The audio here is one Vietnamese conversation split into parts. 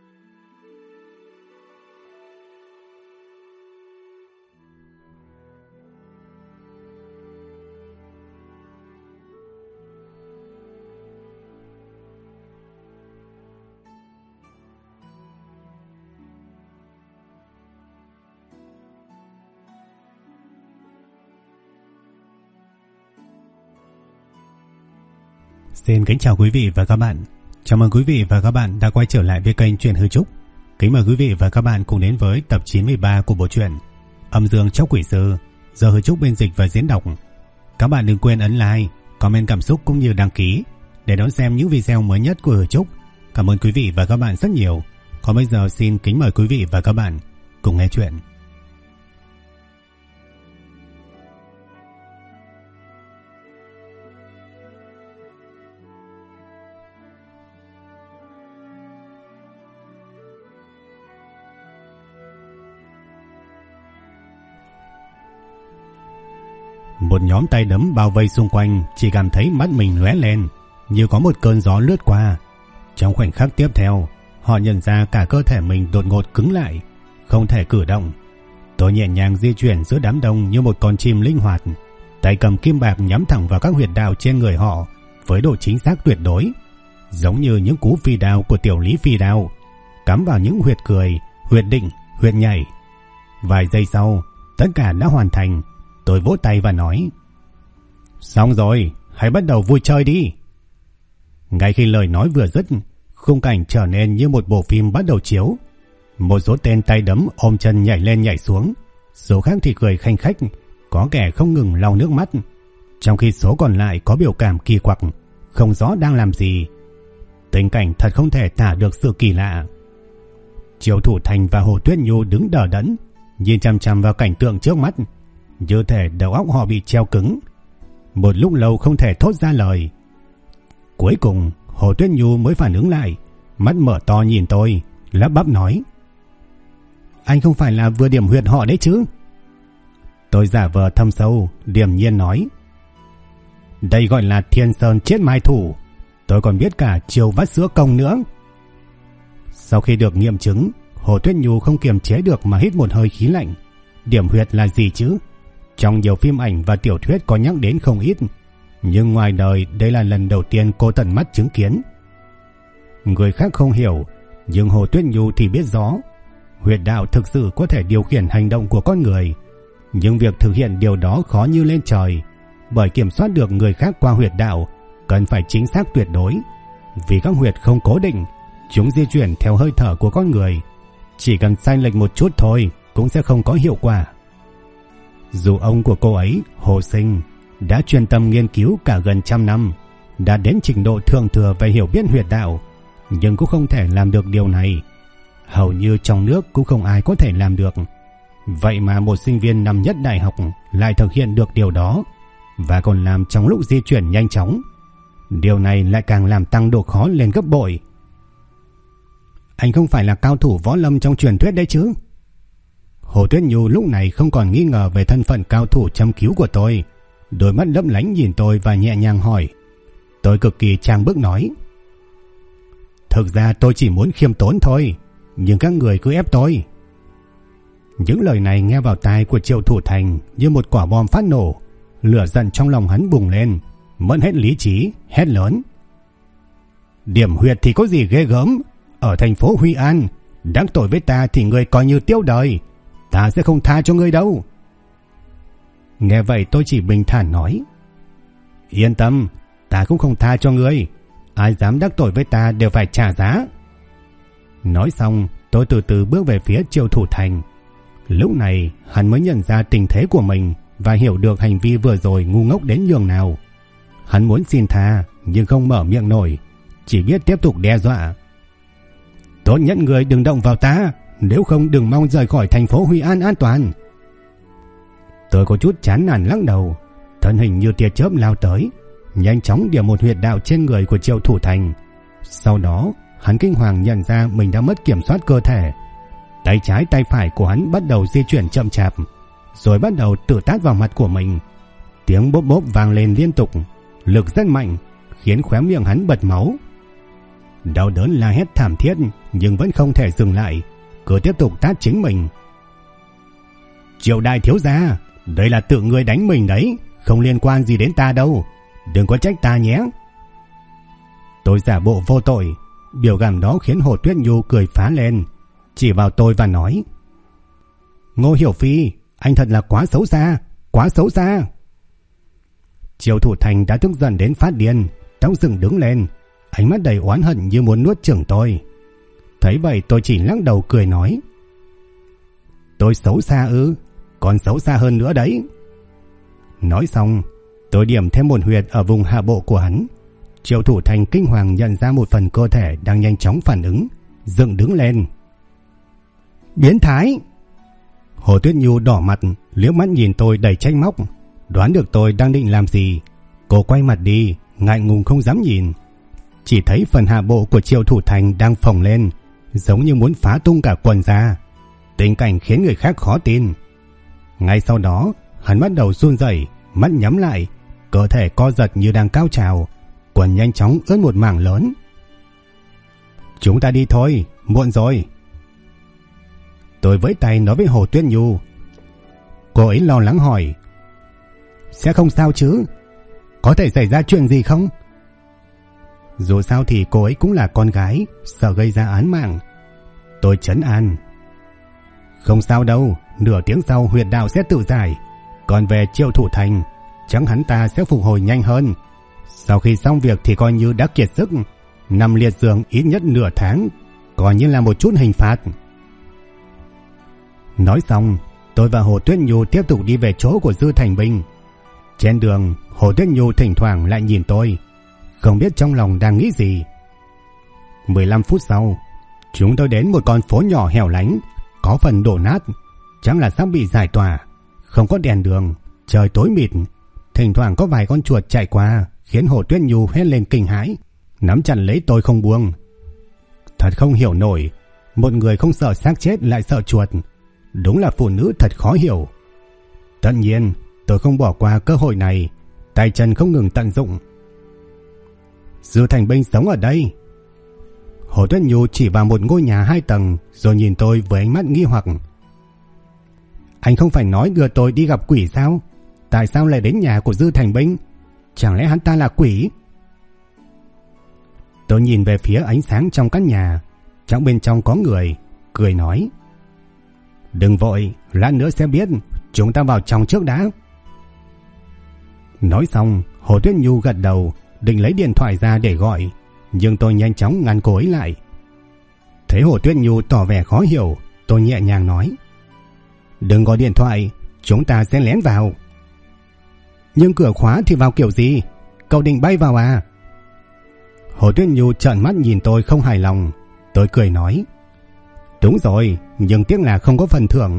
Xin kính chào quý vị và các bạn. Chào mừng quý vị và các bạn đã quay trở lại với kênh Truyện Hư Trúc. Kính mời quý vị và các bạn cùng đến với tập 93 của bộ truyện Âm Dương Chóc Quỷ Sư do Hư Trúc biên dịch và diễn đọc. Các bạn đừng quên ấn like, comment cảm xúc cũng như đăng ký để đón xem những video mới nhất của Hư Trúc. Cảm ơn quý vị và các bạn rất nhiều. Còn bây giờ xin kính mời quý vị và các bạn cùng nghe chuyện. Một nhóm tay đấm bao vây xung quanh, chỉ cảm thấy mắt mình lóe lên, như có một cơn gió lướt qua. Trong khoảnh khắc tiếp theo, họ nhận ra cả cơ thể mình đột ngột cứng lại, không thể cử động. Tôi nhẹ nhàng di chuyển giữa đám đông như một con chim linh hoạt, tay cầm kim bạc nhắm thẳng vào các huyệt đạo trên người họ với độ chính xác tuyệt đối, giống như những cú phi đao của tiểu lý phi đao, cắm vào những huyệt cười, huyệt định, huyệt nhảy. Vài giây sau, tất cả đã hoàn thành. Tôi vỗ tay và nói: "Xong rồi, hãy bắt đầu vui chơi đi." Ngay khi lời nói vừa dứt, khung cảnh trở nên như một bộ phim bắt đầu chiếu. Một số tên tay đấm ôm chân nhảy lên nhảy xuống, số khác thì cười khanh khách, có kẻ không ngừng lau nước mắt, trong khi số còn lại có biểu cảm kỳ quặc, không rõ đang làm gì. Tình cảnh thật không thể tả được sự kỳ lạ. Triệu Thủ Thành và Hồ Tuyết Nhu đứng đờ đẫn, nhìn chằm chằm vào cảnh tượng trước mắt, như thể đầu óc họ bị treo cứng. Một lúc lâu không thể thốt ra lời. Cuối cùng Hồ Tuyết Nhu mới phản ứng lại, mắt mở to nhìn tôi, lắp bắp nói: "Anh không phải là vừa điểm huyệt họ đấy chứ?" Tôi giả vờ thâm sâu, điềm nhiên nói: "Đây gọi là Thiên Sơn chết mai thủ, tôi còn biết cả chiêu vắt sữa công nữa." Sau khi được nghiệm chứng, Hồ Tuyết Nhu không kiềm chế được mà hít một hơi khí lạnh. Điểm huyệt là gì chứ? Trong nhiều phim ảnh và tiểu thuyết có nhắc đến không ít, nhưng ngoài đời đây là lần đầu tiên cô tận mắt chứng kiến. Người khác không hiểu, nhưng Hồ Tuyết Nhu thì biết rõ. Huyệt đạo thực sự có thể điều khiển hành động của con người, nhưng việc thực hiện điều đó khó như lên trời, bởi kiểm soát được người khác qua huyệt đạo cần phải chính xác tuyệt đối. Vì các huyệt không cố định, chúng di chuyển theo hơi thở của con người, chỉ cần sai lệch một chút thôi cũng sẽ không có hiệu quả. Dù ông của cô ấy, Hồ Sinh, đã chuyên tâm nghiên cứu cả gần 100 năm, đã đến trình độ thượng thừa về hiểu biết huyệt đạo, nhưng cũng không thể làm được điều này. Hầu như trong nước cũng không ai có thể làm được. Vậy mà một sinh viên năm nhất đại học lại thực hiện được điều đó, và còn làm trong lúc di chuyển nhanh chóng. Điều này lại càng làm tăng độ khó lên gấp bội. "Anh không phải là cao thủ võ lâm trong truyền thuyết đấy chứ?" Hồ Tuyết Nhu lúc này không còn nghi ngờ về thân phận cao thủ châm cứu của tôi, đôi mắt lấp lánh nhìn tôi và nhẹ nhàng hỏi. Tôi cực kỳ trang bức nói: "Thực ra tôi chỉ muốn khiêm tốn thôi, nhưng các người cứ ép tôi." Những lời này nghe vào tai của Triệu Thủ Thành như một quả bom phát nổ. Lửa giận trong lòng hắn bùng lên, mất hết lý trí, hét lớn: "Điểm huyệt thì có gì ghê gớm? Ở thành phố Huy An, đắc tội với ta thì ngươi coi như tiêu đời, ta sẽ không tha cho ngươi đâu." Nghe vậy tôi chỉ bình thản nói: "Yên tâm, ta cũng không tha cho ngươi, ai dám đắc tội với ta đều phải trả giá." Nói xong, tôi từ từ bước về phía Triệu Thủ Thành. Lúc này hắn mới nhận ra tình thế của mình và hiểu được hành vi vừa rồi ngu ngốc đến nhường nào. Hắn muốn xin tha nhưng không mở miệng nổi, chỉ biết tiếp tục đe dọa: "Tốt nhất người đừng động vào ta, nếu không đừng mong rời khỏi thành phố Huy An an toàn." Tôi có chút chán nản lắc đầu, thân hình như tia chớp lao tới, nhanh chóng điểm một huyệt đạo trên người của Triệu Thủ Thành. Sau đó hắn kinh hoàng nhận ra mình đã mất kiểm soát cơ thể. Tay trái tay phải của hắn bắt đầu di chuyển chậm chạp, rồi bắt đầu tự tát vào mặt của mình. Tiếng bốp bốp vang lên liên tục, lực rất mạnh, khiến khóe miệng hắn bật máu. Đau đớn la hét thảm thiết nhưng vẫn không thể dừng lại, cứ tiếp tục tát chính mình. Triệu đại thiếu gia, đây là tự ngươi đánh mình đấy, không liên quan gì đến ta đâu, đừng có trách ta nhé. Tôi giả bộ vô tội, biểu cảm đó khiến Hồ Tuyết Nhu cười phá lên, chỉ vào tôi và nói: Ngô Hiểu Phi, anh thật là quá xấu xa, quá xấu xa. Triệu Thủ Thành đã tức giận đến phát điên, tóc dựng đứng lên, ánh mắt đầy oán hận như muốn nuốt chửng tôi. Thấy vậy tôi chỉ lắc đầu cười nói: Tôi xấu xa ư? Còn xấu xa hơn nữa đấy. Nói xong, tôi điểm thêm một huyệt ở vùng hạ bộ của hắn. Triệu Thủ Thành kinh hoàng nhận ra một phần cơ thể đang nhanh chóng phản ứng, dựng đứng lên. Biến thái! Hồ Tuyết Nhu đỏ mặt, liếc mắt nhìn tôi đầy trách móc, đoán được tôi đang định làm gì. Cô quay mặt đi, ngại ngùng không dám nhìn. Chỉ thấy phần hạ bộ của Triệu Thủ Thành đang phồng lên, giống như muốn phá tung cả quần ra. Tình cảnh khiến người khác khó tin. Ngay sau đó, hắn bắt đầu run rẩy, mắt nhắm lại, cơ thể co giật như đang cao trào, quần nhanh chóng ướt một mảng lớn. Chúng ta đi thôi, muộn rồi. Tôi vẫy tay nói với Hồ Tuyết Nhu. Cô ấy lo lắng hỏi: Sẽ không sao chứ? Có thể xảy ra chuyện gì không? Dù sao thì cô ấy cũng là con gái, sợ gây ra án mạng. Tôi trấn an: Không sao đâu, nửa tiếng sau huyệt đạo sẽ tự giải. Còn về Triệu Thủ Thành, chắc hắn ta sẽ phục hồi nhanh hơn. Sau khi xong việc thì coi như đã kiệt sức, nằm liệt giường ít nhất nửa tháng, coi như là một chút hình phạt. Nói xong, tôi và Hồ Tuyết Nhu tiếp tục đi về chỗ của Dư Thành Binh. Trên đường, Hồ Tuyết Nhu thỉnh thoảng lại nhìn tôi, không biết trong lòng đang nghĩ gì. 15 phút sau, chúng tôi đến một con phố nhỏ hẻo lánh, có phần đổ nát, chắc là sắp bị giải tỏa. Không có đèn đường, trời tối mịt, thỉnh thoảng có vài con chuột chạy qua, khiến Hồ Tuyết Nhu hét lên kinh hãi, nắm chặt lấy tôi không buông. Thật không hiểu nổi, một người không sợ xác chết lại sợ chuột, đúng là phụ nữ thật khó hiểu. Tất nhiên, tôi không bỏ qua cơ hội này, tay chân không ngừng tận dụng. Dư Thành Binh sống ở đây. Hồ Tuyết Nhu chỉ vào một ngôi nhà 2 tầng rồi nhìn tôi với ánh mắt nghi hoặc. Anh không phải nói đưa tôi đi gặp quỷ sao? Tại sao lại đến nhà của Dư Thành Binh? Chẳng lẽ hắn ta là quỷ? Tôi nhìn về phía ánh sáng trong căn nhà, trong bên trong có người, cười nói: Đừng vội, lát nữa sẽ biết, chúng ta vào trong trước đã. Nói xong, Hồ Tuyết Nhu gật đầu, định lấy điện thoại ra để gọi, nhưng tôi nhanh chóng ngăn cô ấy lại. Thấy Hồ Tuyết Nhu tỏ vẻ khó hiểu, tôi nhẹ nhàng nói: Đừng gọi điện thoại, chúng ta sẽ lén vào. Nhưng cửa khóa thì vào kiểu gì? Cậu định bay vào à? Hồ Tuyết Nhu trợn mắt nhìn tôi không hài lòng. Tôi cười nói: Đúng rồi, nhưng tiếc là không có phần thưởng.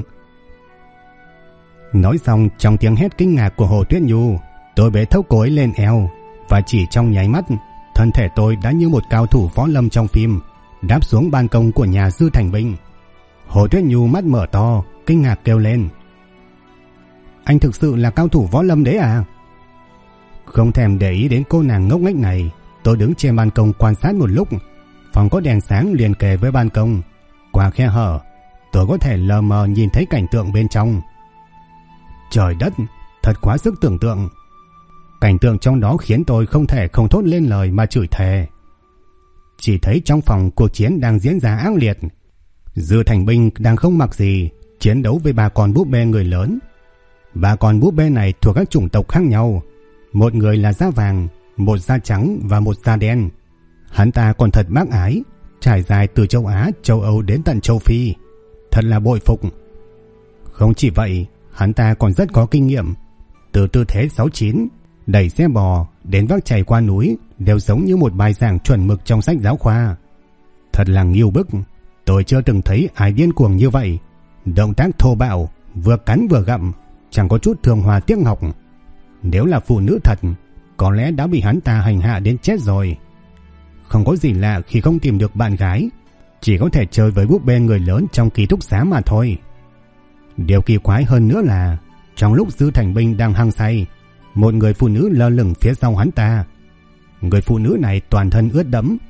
Nói xong, trong tiếng hét kinh ngạc của Hồ Tuyết Nhu, tôi bế thốc cô ấy lên eo, và chỉ trong nháy mắt, thân thể tôi đã như một cao thủ võ lâm trong phim, đáp xuống ban công của nhà Dư Thành Binh. Hồ Tuyết Nhu mắt mở to, kinh ngạc kêu lên: Anh thực sự là cao thủ võ lâm đấy à? Không thèm để ý đến cô nàng ngốc nghếch này, tôi đứng trên ban công quan sát một lúc. Phòng có đèn sáng liền kề với ban công, qua khe hở tôi có thể lờ mờ nhìn thấy cảnh tượng bên trong. Trời đất, thật quá sức tưởng tượng. Cảnh tượng trong đó khiến tôi không thể không thốt lên lời mà chửi thề. Chỉ thấy trong phòng cuộc chiến đang diễn ra ác liệt. Dư Thành Binh đang không mặc gì chiến đấu với 3 con búp bê người lớn. 3 con búp bê này thuộc các chủng tộc khác nhau, một người là da vàng, một da trắng và một da đen. Hắn ta còn thật bác ái, trải dài từ châu Á, châu Âu đến tận châu Phi, thật là bội phục. Không chỉ vậy, hắn ta còn rất có kinh nghiệm, từ tư thế 69, đẩy xe bò đến vác chày qua núi đều giống như một bài giảng chuẩn mực trong sách giáo khoa. Thật là nghiêu bức, tôi chưa từng thấy ai điên cuồng như vậy. Động tác thô bạo, vừa cắn vừa gặm, chẳng có chút thương hoa tiếc ngọc. Nếu là phụ nữ thật, có lẽ đã bị hắn ta hành hạ đến chết rồi. Không có gì lạ khi không tìm được bạn gái, chỉ có thể chơi với búp bê người lớn trong ký túc xá mà thôi. Điều kỳ quái hơn nữa là trong lúc Dư Thành Binh đang hăng say, một người phụ nữ lơ lửng phía sau hắn ta. Người phụ nữ này toàn thân ướt đẫm,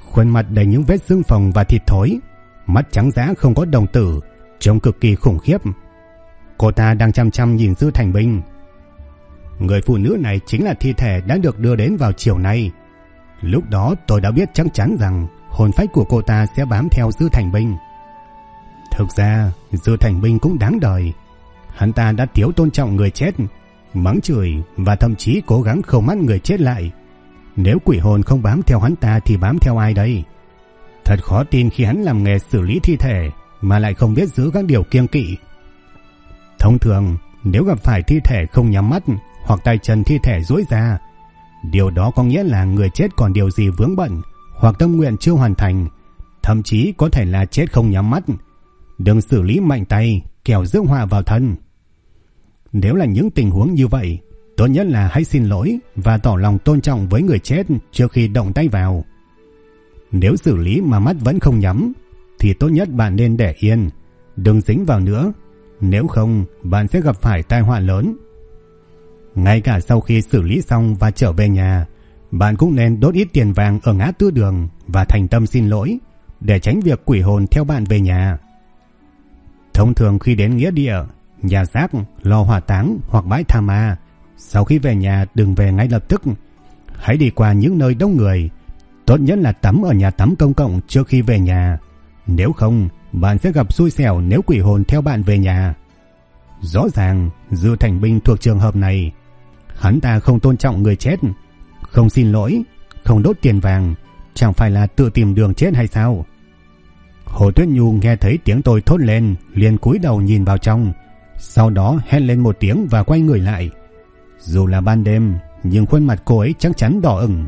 khuôn mặt đầy những vết xương phồng và thịt thối, mắt trắng dã không có đồng tử, trông cực kỳ khủng khiếp. Cô ta đang chăm chăm nhìn Dư Thành Binh. Người phụ nữ này chính là thi thể đã được đưa đến vào chiều nay. Lúc đó tôi đã biết chắc chắn rằng hồn phách của cô ta sẽ bám theo Dư Thành Binh. Thực ra Dư Thành Binh cũng đáng đời. Hắn ta đã thiếu tôn trọng người chết, mắng chửi và thậm chí cố gắng khâu mắt người chết lại. Nếu quỷ hồn không bám theo hắn ta thì bám theo ai đây? Thật khó tin khi hắn làm nghề xử lý thi thể mà lại không biết giữ các điều kiêng kỵ. Thông thường nếu gặp phải thi thể không nhắm mắt hoặc tay chân thi thể duỗi ra, điều đó có nghĩa là người chết còn điều gì vướng bận hoặc tâm nguyện chưa hoàn thành, thậm chí có thể là chết không nhắm mắt. Đừng xử lý mạnh tay, kẻo rước họa vào thân. Nếu là những tình huống như vậy, tốt nhất là hãy xin lỗi và tỏ lòng tôn trọng với người chết trước khi động tay vào. Nếu xử lý mà mắt vẫn không nhắm thì tốt nhất bạn nên để yên, đừng dính vào nữa. Nếu không, bạn sẽ gặp phải tai họa lớn. Ngay cả sau khi xử lý xong và trở về nhà, bạn cũng nên đốt ít tiền vàng ở ngã tư đường và thành tâm xin lỗi để tránh việc quỷ hồn theo bạn về nhà. Thông thường khi đến nghĩa địa, nhà xác, lò hỏa táng hoặc bãi tha ma, sau khi về nhà đừng về ngay lập tức. Hãy đi qua những nơi đông người. Tốt nhất là tắm ở nhà tắm công cộng trước khi về nhà. Nếu không, bạn sẽ gặp xui xẻo nếu quỷ hồn theo bạn về nhà. Rõ ràng Dư Thành Binh thuộc trường hợp này. Hắn ta không tôn trọng người chết, không xin lỗi, không đốt tiền vàng, chẳng phải là tự tìm đường chết hay sao? Hồ Tuyết Nhu nghe thấy tiếng tôi thốt lên, liền cúi đầu nhìn vào trong, sau đó hét lên một tiếng và quay người lại. Dù là ban đêm, nhưng khuôn mặt cô ấy chắc chắn đỏ ửng.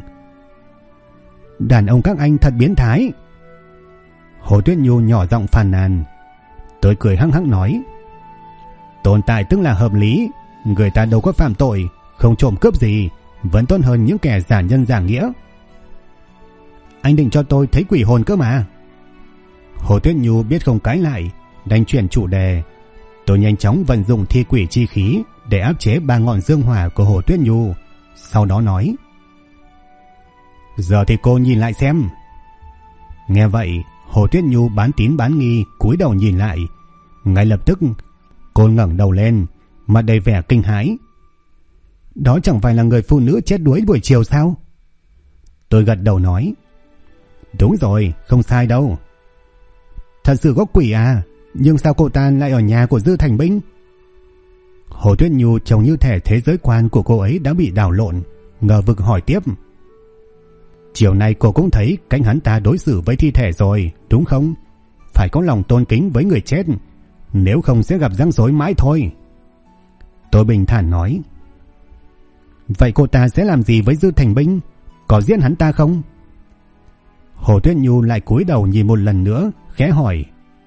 Đàn ông các anh thật biến thái. Hồ Tuyết Nhu nhỏ giọng phàn nàn. Tôi cười hăng hắc nói, tồn tại tức là hợp lý. Người ta đâu có phạm tội, không trộm cướp gì, vẫn tốt hơn những kẻ giả nhân giả nghĩa. Anh định cho tôi thấy quỷ hồn cơ mà. Hồ Tuyết Nhu biết không cãi lại, đành chuyển chủ đề. Tôi nhanh chóng vận dụng thi quỷ chi khí để áp chế 3 ngọn dương hỏa của Hồ Tuyết Nhu. Sau đó nói, giờ thì cô nhìn lại xem. Nghe vậy, Hồ Tuyết Nhu bán tín bán nghi cúi đầu nhìn lại. Ngay lập tức cô ngẩng đầu lên, mặt đầy vẻ kinh hãi. Đó chẳng phải là người phụ nữ chết đuối buổi chiều sao? Tôi gật đầu nói, đúng rồi, không sai đâu. Thật sự có quỷ à? Nhưng sao cô ta lại ở nhà của Dư Thành Binh? Hồ Tuyết Nhu trông như thể thế giới quan của cô ấy đã bị đảo lộn, ngờ vực hỏi tiếp. Chiều nay cô cũng thấy cách hắn ta đối xử với thi thể rồi, đúng không? Phải có lòng tôn kính với người chết, nếu không sẽ gặp rắc rối mãi thôi. Tôi bình thản nói, vậy cô ta sẽ làm gì với Dư Thành Binh? Có giết hắn ta không? Hồ Tuyết Nhu lại cúi đầu nhìn một lần nữa, khẽ hỏi.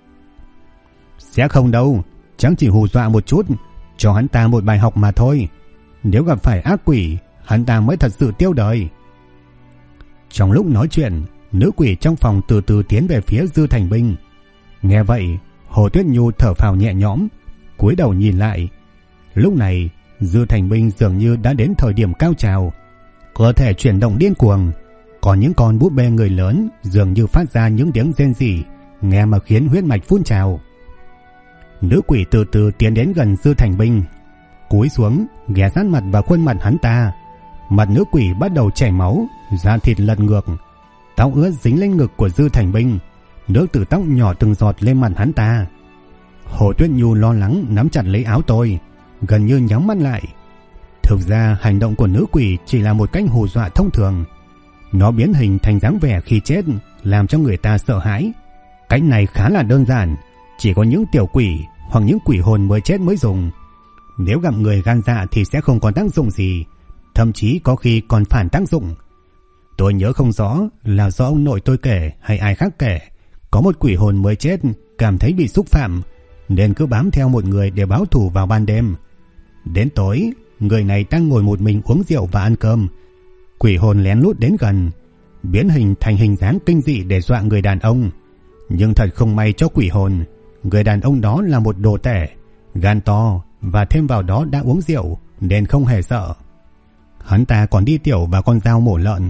Sẽ không đâu, chắc chỉ hù dọa một chút, cho hắn ta một bài học mà thôi. Nếu gặp phải ác quỷ, hắn ta mới thật sự tiêu đời. Trong lúc nói chuyện, nữ quỷ trong phòng từ từ tiến về phía Dư Thành Binh. Nghe vậy, Hồ Tuyết Nhu thở phào nhẹ nhõm, cúi đầu nhìn lại. Lúc này, Dư Thành Binh dường như đã đến thời điểm cao trào, cơ thể chuyển động điên cuồng. Còn những con búp bê người lớn dường như phát ra những tiếng rên rỉ, nghe mà khiến huyết mạch phun trào. Nữ quỷ từ từ tiến đến gần Dư Thành Binh, cúi xuống ghé sát mặt vào khuôn mặt hắn ta. Mặt nữ quỷ bắt đầu chảy máu, da thịt lật ngược, tóc ướt dính lên ngực của Dư Thành Binh, nước từ tóc nhỏ từng giọt lên mặt hắn ta. Hồ Tuyết Nhu lo lắng nắm chặt lấy áo tôi, gần như nhắm mắt lại. Thực ra hành động của nữ quỷ chỉ là một cách hù dọa thông thường. Nó biến hình thành dáng vẻ khi chết, làm cho người ta sợ hãi. Cách này khá là đơn giản, chỉ có những tiểu quỷ hoặc những quỷ hồn mới chết mới dùng. Nếu gặp người gan dạ thì sẽ không còn tác dụng gì, thậm chí có khi còn phản tác dụng. Tôi nhớ không rõ là do ông nội tôi kể hay ai khác kể, có một quỷ hồn mới chết cảm thấy bị xúc phạm, nên cứ bám theo một người để báo thù vào ban đêm. Đến tối, người này đang ngồi một mình uống rượu và ăn cơm. Quỷ hồn lén lút đến gần, biến hình thành hình dáng kinh dị để dọa người đàn ông. Nhưng thật không may cho quỷ hồn, người đàn ông đó là một đồ tể, gan to và thêm vào đó đã uống rượu nên không hề sợ. Hắn ta còn đi tiểu vào con dao mổ lợn,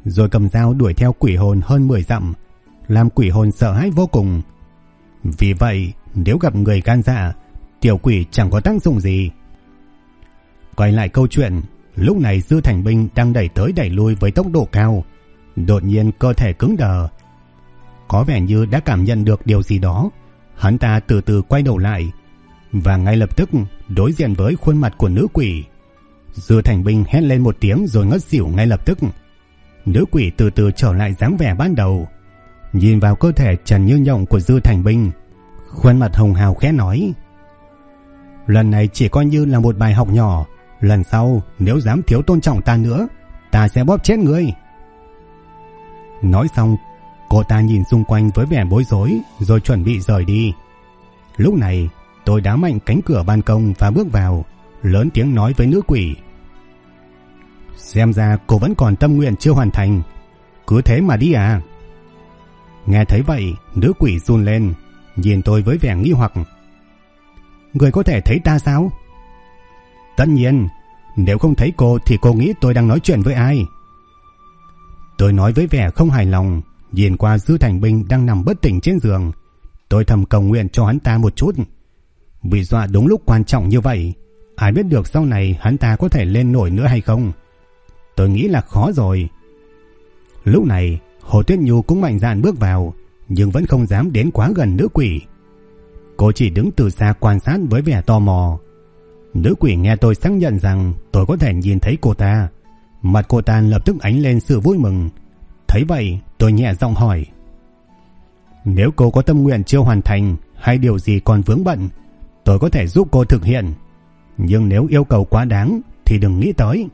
rồi cầm dao đuổi theo quỷ hồn hơn 10 dặm, làm quỷ hồn sợ hãi vô cùng. Vì vậy, nếu gặp người gan dạ, tiểu quỷ chẳng có tác dụng gì. Quay lại câu chuyện, lúc này Dư Thành Binh đang đẩy tới đẩy lui với tốc độ cao, đột nhiên cơ thể cứng đờ. Có vẻ như đã cảm nhận được điều gì đó, hắn ta từ từ quay đầu lại, và ngay lập tức đối diện với khuôn mặt của nữ quỷ. Dư Thành Binh hét lên một tiếng rồi ngất xỉu ngay lập tức. Nữ quỷ từ từ trở lại dáng vẻ ban đầu, nhìn vào cơ thể trần như nhộng của Dư Thành Binh, khuôn mặt hồng hào khẽ nói: lần này chỉ coi như là một bài học nhỏ, lần sau nếu dám thiếu tôn trọng ta nữa, ta sẽ bóp chết ngươi. Nói xong, cô ta nhìn xung quanh với vẻ bối rối rồi chuẩn bị rời đi. Lúc này tôi đá mạnh cánh cửa ban công và bước vào, lớn tiếng nói với nữ quỷ: xem ra cô vẫn còn tâm nguyện chưa hoàn thành, cứ thế mà đi à? Nghe thấy vậy, nữ quỷ run lên, nhìn tôi với vẻ nghi hoặc: người có thể thấy ta sao? Tất nhiên, nếu không thấy cô thì cô nghĩ tôi đang nói chuyện với ai? Tôi nói với vẻ không hài lòng, nhìn qua Dư Thành Binh đang nằm bất tỉnh trên giường. Tôi thầm cầu nguyện cho hắn ta một chút. Bị dọa đúng lúc quan trọng như vậy, ai biết được sau này hắn ta có thể lên nổi nữa hay không? Tôi nghĩ là khó rồi. Lúc này, Hồ Tuyết Nhu cũng mạnh dạn bước vào, nhưng vẫn không dám đến quá gần nữ quỷ. Cô chỉ đứng từ xa quan sát với vẻ tò mò. Nữ quỷ nghe tôi xác nhận rằng tôi có thể nhìn thấy cô ta, mặt cô ta lập tức ánh lên sự vui mừng. Thấy vậy, tôi nhẹ giọng hỏi: nếu cô có tâm nguyện chưa hoàn thành hay điều gì còn vướng bận, tôi có thể giúp cô thực hiện, nhưng nếu yêu cầu quá đáng thì đừng nghĩ tới.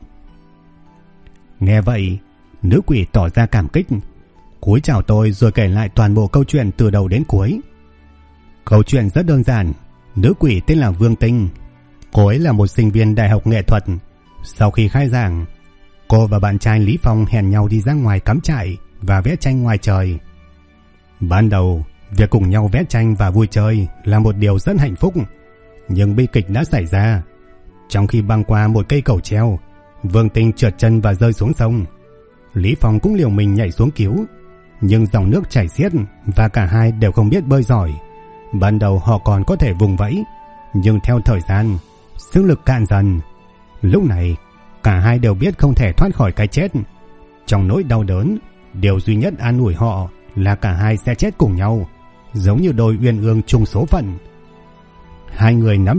Nghe vậy, nữ quỷ tỏ ra cảm kích, cúi chào tôi rồi kể lại toàn bộ câu chuyện từ đầu đến cuối. Câu chuyện rất đơn giản. Nữ quỷ tên là Vương Tinh. Cô ấy là một sinh viên đại học nghệ thuật. Sau khi khai giảng, cô và bạn trai Lý Phong hẹn nhau đi ra ngoài cắm trại và vẽ tranh ngoài trời. Ban đầu, việc cùng nhau vẽ tranh và vui chơi là một điều rất hạnh phúc, nhưng bi kịch đã xảy ra. Trong khi băng qua một cây cầu treo, Vương Tinh trượt chân và rơi xuống sông. Lý Phong cũng liều mình nhảy xuống cứu, nhưng dòng nước chảy xiết và cả hai đều không biết bơi giỏi. Ban đầu họ còn có thể vùng vẫy, nhưng theo thời gian, sức lực cạn dần. Lúc này, cả hai đều biết không thể thoát khỏi cái chết. Trong nỗi đau đớn, điều duy nhất an ủi họ là cả hai sẽ chết cùng nhau, giống như đôi uyên ương chung số phận. Hai người nắm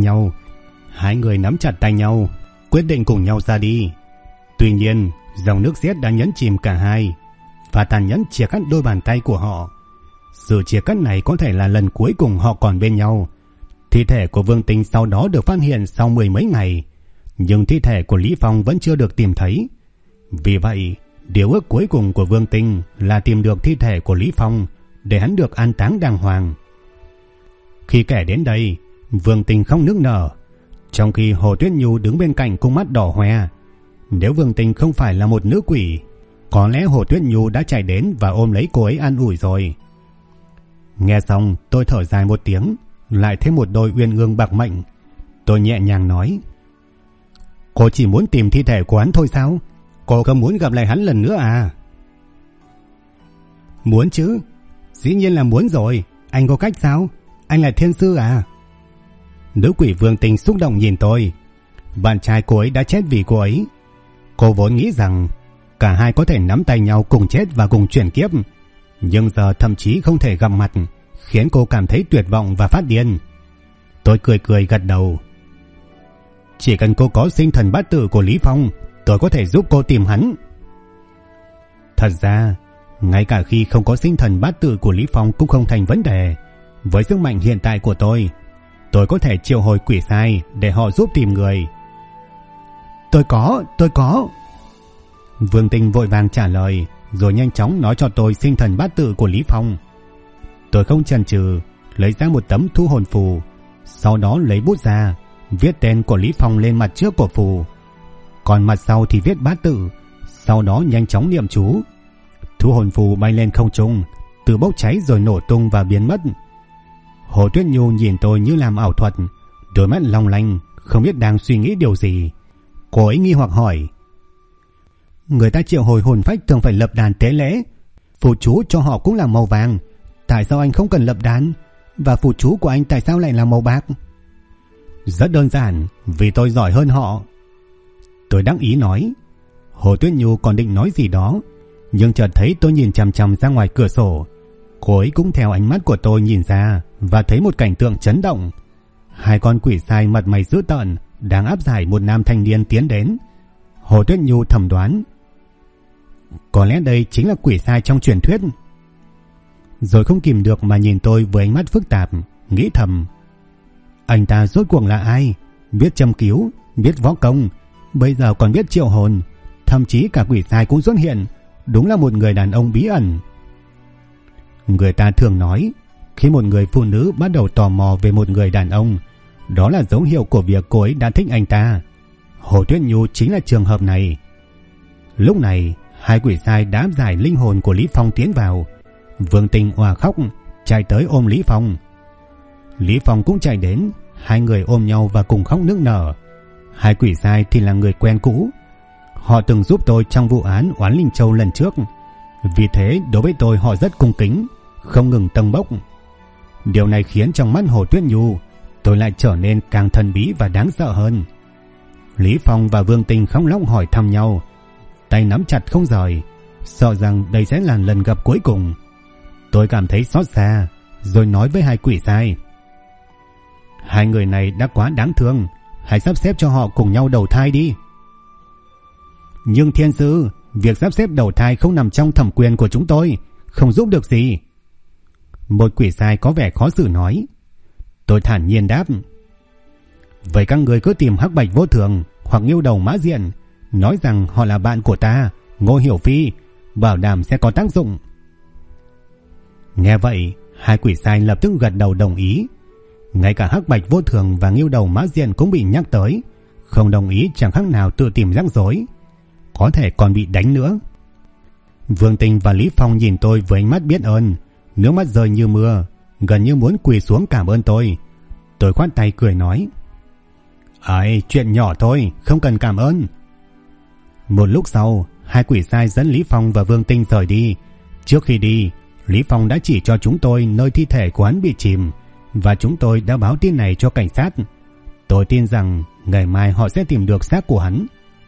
chặt tay nhau, quyết định cùng nhau ra đi. Tuy nhiên, dòng nước xiết đã nhấn chìm cả hai và tàn nhẫn chia cắt đôi bàn tay của họ. Sự chia cắt này có thể là lần cuối cùng họ còn bên nhau. Thi thể của Vương Tinh sau đó được phát hiện sau 10 mấy ngày, nhưng thi thể của Lý Phong vẫn chưa được tìm thấy. Vì vậy, điều ước cuối cùng của Vương Tinh là tìm được thi thể của Lý Phong để hắn được an táng đàng hoàng. Khi kể đến đây, Vương Tinh không nức nở, trong khi Hồ Tuyết Nhu đứng bên cạnh cung mắt đỏ hoe. Nếu Vương Tinh không phải là một nữ quỷ, có lẽ Hồ Tuyết Nhu đã chạy đến và ôm lấy cô ấy an ủi rồi. Nghe xong, tôi thở dài một tiếng, lại thêm một đôi uyên ương bạc mệnh. Tôi nhẹ nhàng nói: cô chỉ muốn tìm thi thể của hắn thôi sao? Cô không muốn gặp lại hắn lần nữa à? Muốn chứ, dĩ nhiên là muốn rồi. Anh có cách sao? Anh là thiên sư à? Nữ quỷ Vương Tinh xúc động nhìn tôi. Bạn trai cô ấy đã chết vì cô ấy. Cô vốn nghĩ rằng cả hai có thể nắm tay nhau cùng chết và cùng chuyển kiếp, nhưng giờ thậm chí không thể gặp mặt, khiến cô cảm thấy tuyệt vọng và phát điên. Tôi cười cười gật đầu. Chỉ cần cô có sinh thần bát tự của Lý Phong, tôi có thể giúp cô tìm hắn. Thật ra, ngay cả khi không có sinh thần bát tự của Lý Phong cũng không thành vấn đề. Với sức mạnh hiện tại của tôi có thể triệu hồi quỷ sai để họ giúp tìm người. Tôi có. Vương Tinh vội vàng trả lời, rồi nhanh chóng nói cho tôi sinh thần bát tự của Lý Phong. Tôi không chần chừ, lấy ra một tấm thu hồn phù, sau đó lấy bút ra, viết tên của Lý Phong lên mặt trước của phù, còn mặt sau thì viết bát tự. Sau đó nhanh chóng niệm chú. Thu hồn phù bay lên không trung, từ bốc cháy rồi nổ tung và biến mất. Hồ Tuyết Nhu nhìn tôi như làm ảo thuật, đôi mắt long lanh, không biết đang suy nghĩ điều gì. Cô ấy nghi hoặc hỏi: Người ta triệu hồi hồn phách thường phải lập đàn tế lễ. Phù chú cho họ cũng là màu vàng. Tại sao anh không cần lập đàn? Và phù chú của anh tại sao lại là màu bạc? Rất đơn giản, vì tôi giỏi hơn họ. Tôi đắc ý nói. Hồ Tuyết Nhu còn định nói gì đó, nhưng chợt thấy tôi nhìn chằm chằm ra ngoài cửa sổ. Cô ấy cũng theo ánh mắt của tôi nhìn ra và thấy một cảnh tượng chấn động. Hai con quỷ sai mặt mày dữ tợn đang áp giải một nam thanh niên tiến đến. Hồ Tuyết Nhu thầm đoán, có lẽ đây chính là quỷ sai trong truyền thuyết. Rồi không kìm được mà nhìn tôi với ánh mắt phức tạp, nghĩ thầm, anh ta rốt cuộc là ai? Biết châm cứu, biết võ công, bây giờ còn biết triệu hồn, thậm chí cả quỷ sai cũng xuất hiện. Đúng là một người đàn ông bí ẩn. Người ta thường nói, khi một người phụ nữ bắt đầu tò mò về một người đàn ông, đó là dấu hiệu của việc cô ấy đã thích anh ta. Hồ Tuyết Nhu chính là trường hợp này. Lúc này, hai quỷ sai đã giải linh hồn của Lý Phong tiến vào. Vương Tình òa khóc, chạy tới ôm Lý Phong. Lý Phong cũng chạy đến, hai người ôm nhau và cùng khóc nức nở. Hai quỷ sai thì là người quen cũ. Họ từng giúp tôi trong vụ án Oán Linh Châu lần trước. Vì thế đối với tôi họ rất cung kính, không ngừng tâng bốc. Điều này khiến trong mắt Hồ Tuyết Nhu, tôi lại trở nên càng thần bí và đáng sợ hơn. Lý Phong và Vương Tình khóc lóc hỏi thăm nhau, tay nắm chặt không rời, sợ rằng đây sẽ là lần gặp cuối cùng. Tôi cảm thấy xót xa, rồi nói với hai quỷ sai, hai người này đã quá đáng thương, hãy sắp xếp cho họ cùng nhau đầu thai đi. Nhưng thiên sư, việc sắp xếp đầu thai không nằm trong thẩm quyền của chúng tôi, không giúp được gì. Một quỷ sai có vẻ khó xử nói. Tôi thản nhiên đáp, vậy các người cứ tìm Hắc Bạch Vô Thường hoặc Ngưu Đầu Mã Diện, nói rằng họ là bạn của ta, Ngô Hiểu Phi, bảo đảm sẽ có tác dụng. Nghe vậy, hai quỷ sai lập tức gật đầu đồng ý. Ngay cả Hắc Bạch Vô Thường và Ngưu Đầu Mã Diện cũng bị nhắc tới, không đồng ý chẳng khác nào tự tìm rắc rối, có thể còn bị đánh nữa. Vương Tình và Lý Phong nhìn tôi với ánh mắt biết ơn, nước mắt rơi như mưa, gần như muốn quỳ xuống cảm ơn tôi. Tôi khoát tay cười nói, ấy, chuyện nhỏ thôi, không cần cảm ơn. Một lúc sau, hai quỷ sai dẫn Lý Phong và Vương Tình rời đi. Trước khi đi, Lý Phong đã chỉ cho chúng tôi nơi thi thể của hắn bị chìm, và chúng tôi đã báo tin này cho cảnh sát. Tôi tin rằng ngày mai họ sẽ tìm được xác của hắn.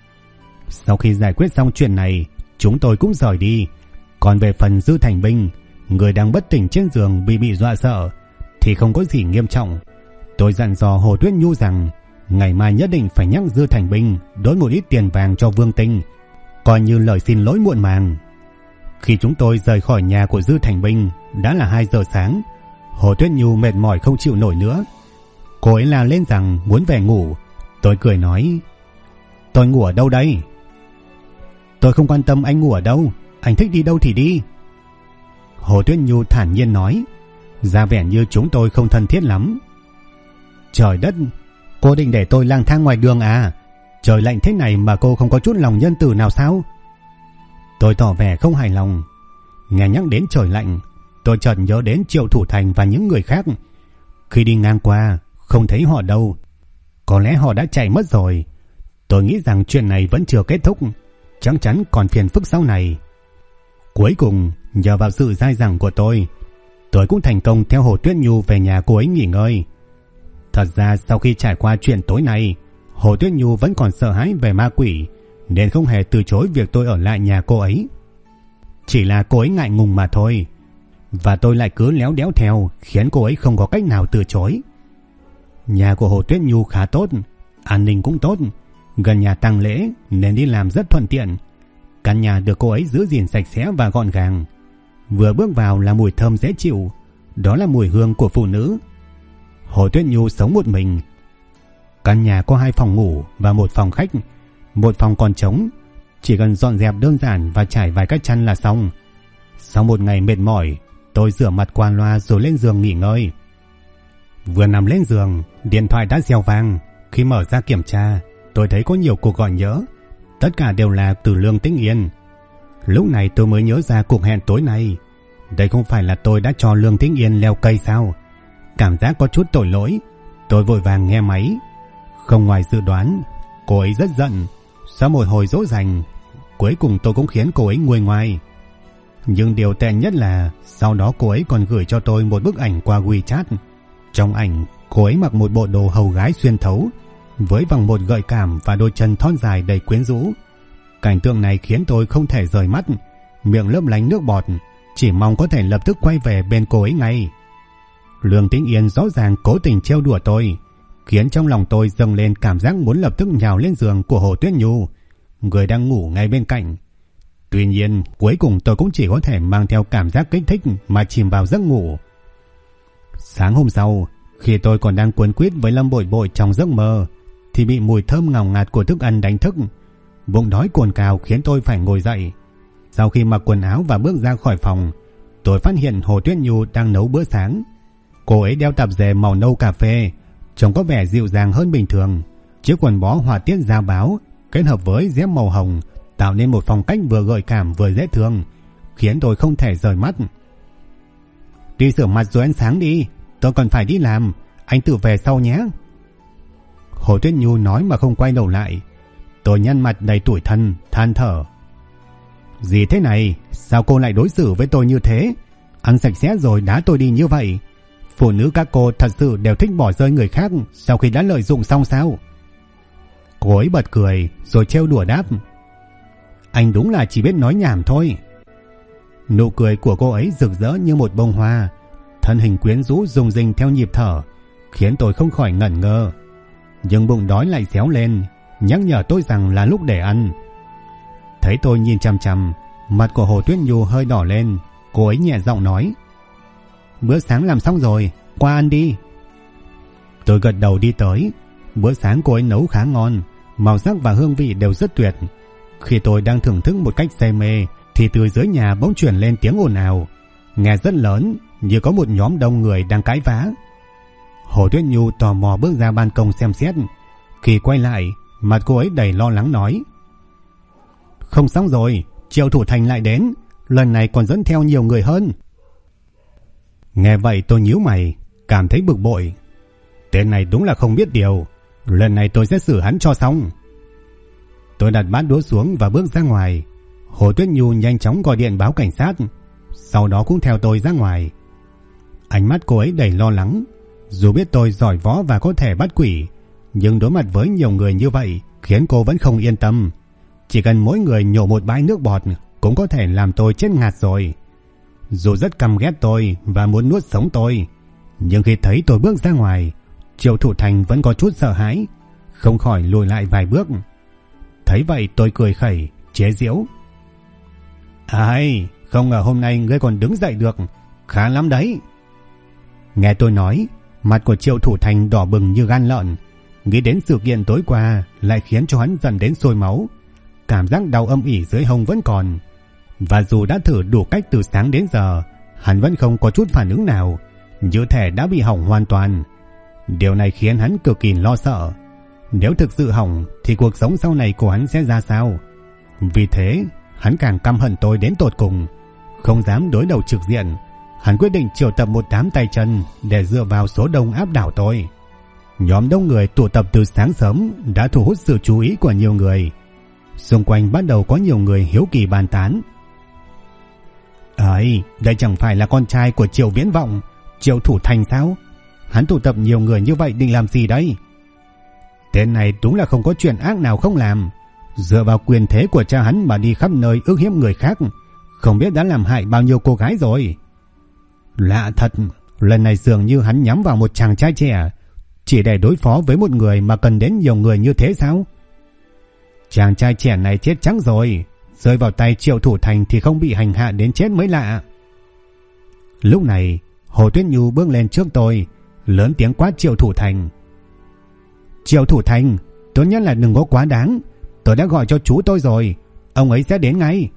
Sau khi giải quyết xong chuyện này, chúng tôi cũng rời đi. Còn về phần Dư Thành Binh, người đang bất tỉnh trên giường bị dọa sợ, thì không có gì nghiêm trọng. Tôi dặn dò Hồ Tuyết Nhu rằng ngày mai nhất định phải nhắc Dư Thành Binh đốt một ít tiền vàng cho Vương Tinh, coi như lời xin lỗi muộn màng. Khi chúng tôi rời khỏi nhà của Dư Thành Binh đã là 2 giờ sáng. Hồ Tuyết Nhu mệt mỏi không chịu nổi nữa. Cô ấy la lên rằng muốn về ngủ. Tôi cười nói, tôi ngủ ở đâu đây? Tôi không quan tâm anh ngủ ở đâu, anh thích đi đâu thì đi. Hồ Tuyết Nhu thản nhiên nói, ra vẻ như chúng tôi không thân thiết lắm. Trời đất, cô định để tôi lang thang ngoài đường à? Trời lạnh thế này mà cô không có chút lòng nhân từ nào sao? Tôi tỏ vẻ không hài lòng. Nghe nhắc đến trời lạnh, tôi chợt nhớ đến Triệu Thủ Thành và những người khác. Khi đi ngang qua, không thấy họ đâu. Có lẽ họ đã chạy mất rồi. Tôi nghĩ rằng chuyện này vẫn chưa kết thúc, chắc chắn còn phiền phức sau này. Cuối cùng, nhờ vào sự dai dẳng của tôi cũng thành công theo Hồ Tuyết Nhu về nhà cô ấy nghỉ ngơi. Thật ra sau khi trải qua chuyện tối nay, Hồ Tuyết Nhu vẫn còn sợ hãi về ma quỷ, nên không hề từ chối việc tôi ở lại nhà cô ấy. Chỉ là cô ấy ngại ngùng mà thôi, và tôi lại cứ léo đéo theo, khiến cô ấy không có cách nào từ chối. Nhà của Hồ Tuyết Nhu khá tốt, an ninh cũng tốt, gần nhà tang lễ nên đi làm rất thuận tiện. Căn nhà được cô ấy giữ gìn sạch sẽ và gọn gàng. Vừa bước vào là mùi thơm dễ chịu, đó là mùi hương của phụ nữ. Hồ Tuyết Nhu sống một mình. Căn nhà có 2 phòng ngủ và 1 phòng khách, 1 phòng còn trống, chỉ cần dọn dẹp đơn giản và trải vài cái chăn là xong. Sau một ngày mệt mỏi, tôi rửa mặt qua loa rồi lên giường nghỉ ngơi. Vừa nằm lên giường, điện thoại đã reo vang. Khi mở ra kiểm tra, tôi thấy có nhiều cuộc gọi nhỡ, tất cả đều là từ Lương Tĩnh Yên. Lúc này tôi mới nhớ ra cuộc hẹn tối nay. Đây không phải là tôi đã cho Lương Tĩnh Yên leo cây sao? Cảm giác có chút tội lỗi. Tôi vội vàng nghe máy. Không ngoài dự đoán, cô ấy rất giận. Sau một hồi dỗ dành, cuối cùng tôi cũng khiến cô ấy nguôi ngoai. Nhưng điều tệ nhất là sau đó cô ấy còn gửi cho tôi một bức ảnh qua WeChat. Trong ảnh, cô ấy mặc một bộ đồ hầu gái xuyên thấu, với vòng một gợi cảm và đôi chân thon dài đầy quyến rũ. Cảnh tượng này khiến tôi không thể rời mắt, miệng lấp lánh nước bọt, chỉ mong có thể lập tức quay về bên cô ấy ngay. Lương Tĩnh Yên rõ ràng cố tình trêu đùa tôi, khiến trong lòng tôi dâng lên cảm giác muốn lập tức nhào lên giường của Hồ Tuyết Nhu, người đang ngủ ngay bên cạnh. Tuy nhiên, cuối cùng tôi cũng chỉ có thể mang theo cảm giác kích thích mà chìm vào giấc ngủ. Sáng hôm sau, khi tôi còn đang cuốn quýt với Lâm Bội Bội trong giấc mơ, thì bị mùi thơm ngào ngạt của thức ăn đánh thức. Bụng đói cồn cào khiến tôi phải ngồi dậy. Sau khi mặc quần áo và bước ra khỏi phòng, tôi phát hiện Hồ Tuyết Nhu đang nấu bữa sáng. Cô ấy đeo tạp dề màu nâu cà phê, trông có vẻ dịu dàng hơn bình thường. Chiếc quần bó họa tiết da báo kết hợp với dép màu hồng tạo nên một phong cách vừa gợi cảm vừa dễ thương, khiến tôi không thể rời mắt. Đi rửa mặt rồi ăn sáng đi, tôi còn phải đi làm, anh tự về sau nhé. Hồ Tuyết Nhu nói mà không quay đầu lại. Tôi nhăn mặt đầy tủi thân, than thở. Gì thế này, sao cô lại đối xử với tôi như thế? Ăn sạch sẽ rồi đá tôi đi như vậy. Phụ nữ các cô thật sự đều thích bỏ rơi người khác sau khi đã lợi dụng xong sao? Cô ấy bật cười rồi trêu đùa đáp. Anh đúng là chỉ biết nói nhảm thôi. Nụ cười của cô ấy rực rỡ như một bông hoa, thân hình quyến rũ rung rinh theo nhịp thở, khiến tôi không khỏi ngẩn ngơ. Nhưng bụng đói lại réo lên, nhắc nhở tôi rằng là lúc để ăn. Thấy tôi nhìn chằm chằm, mặt của Hồ Tuyết Nhu hơi đỏ lên. Cô ấy nhẹ giọng nói. Bữa sáng làm xong rồi, qua ăn đi. Tôi gật đầu đi tới. Bữa sáng cô ấy nấu khá ngon, màu sắc và hương vị đều rất tuyệt. Khi tôi đang thưởng thức một cách say mê, thì từ dưới nhà bỗng chuyển lên tiếng ồn ào, nghe rất lớn, như có một nhóm đông người đang cãi vã. Hồ Tuyết Nhu tò mò bước ra ban công xem xét. Khi quay lại, mặt cô ấy đầy lo lắng nói. Không xong rồi, Triệu Thủ Thành lại đến, lần này còn dẫn theo nhiều người hơn. Nghe vậy tôi nhíu mày, cảm thấy bực bội. Tên này đúng là không biết điều, lần này tôi sẽ xử hắn cho xong. Tôi đặt bát đũa xuống và bước ra ngoài. Hồ Tuyết Nhu nhanh chóng gọi điện báo cảnh sát, sau đó cũng theo tôi ra ngoài. Ánh mắt cô ấy đầy lo lắng. Dù biết tôi giỏi võ và có thể bắt quỷ, nhưng đối mặt với nhiều người như vậy khiến cô vẫn không yên tâm. Chỉ cần mỗi người nhổ một bãi nước bọt cũng có thể làm tôi chết ngạt rồi. Dù rất căm ghét tôi và muốn nuốt sống tôi, nhưng khi thấy tôi bước ra ngoài, Triệu Thủ Thành vẫn có chút sợ hãi, không khỏi lùi lại vài bước. Thấy vậy tôi cười khẩy, chế giễu. Ai, không ngờ hôm nay ngươi còn đứng dậy được, khá lắm đấy. Nghe tôi nói, mặt của Triệu Thủ Thành đỏ bừng như gan lợn. Nghĩ đến sự kiện tối qua lại khiến cho hắn dần đến sôi máu. Cảm giác đau âm ỉ dưới hông vẫn còn. Và dù đã thử đủ cách từ sáng đến giờ, hắn vẫn không có chút phản ứng nào, như thể đã bị hỏng hoàn toàn. Điều này khiến hắn cực kỳ lo sợ. Nếu thực sự hỏng thì cuộc sống sau này của hắn sẽ ra sao? Vì thế hắn càng căm hận tôi đến tột cùng. Không dám đối đầu trực diện, hắn quyết định triệu tập một đám tay chân để dựa vào số đông áp đảo tôi. Nhóm đông người tụ tập từ sáng sớm đã thu hút sự chú ý của nhiều người. Xung quanh bắt đầu có nhiều người hiếu kỳ bàn tán. Ấy, đây chẳng phải là con trai của Triệu Viễn Vọng, Triệu Thủ Thành sao? Hắn tụ tập nhiều người như vậy định làm gì đấy? Tên này đúng là không có chuyện ác nào không làm. Dựa vào quyền thế của cha hắn mà đi khắp nơi ức hiếp người khác, không biết đã làm hại bao nhiêu cô gái rồi. Lạ thật, lần này dường như hắn nhắm vào một chàng trai trẻ, chỉ để đối phó với một người mà cần đến nhiều người như thế sao? Chàng trai trẻ này chết chắc rồi, rơi vào tay Triệu Thủ Thành thì không bị hành hạ đến chết mới lạ. Lúc này Hồ Tuyết Nhu bước lên trước tôi, lớn tiếng quát Triệu Thủ Thành. Triệu Thủ Thành, tốt nhất là đừng có quá đáng. Tôi đã gọi cho chú tôi rồi, ông ấy sẽ đến ngay.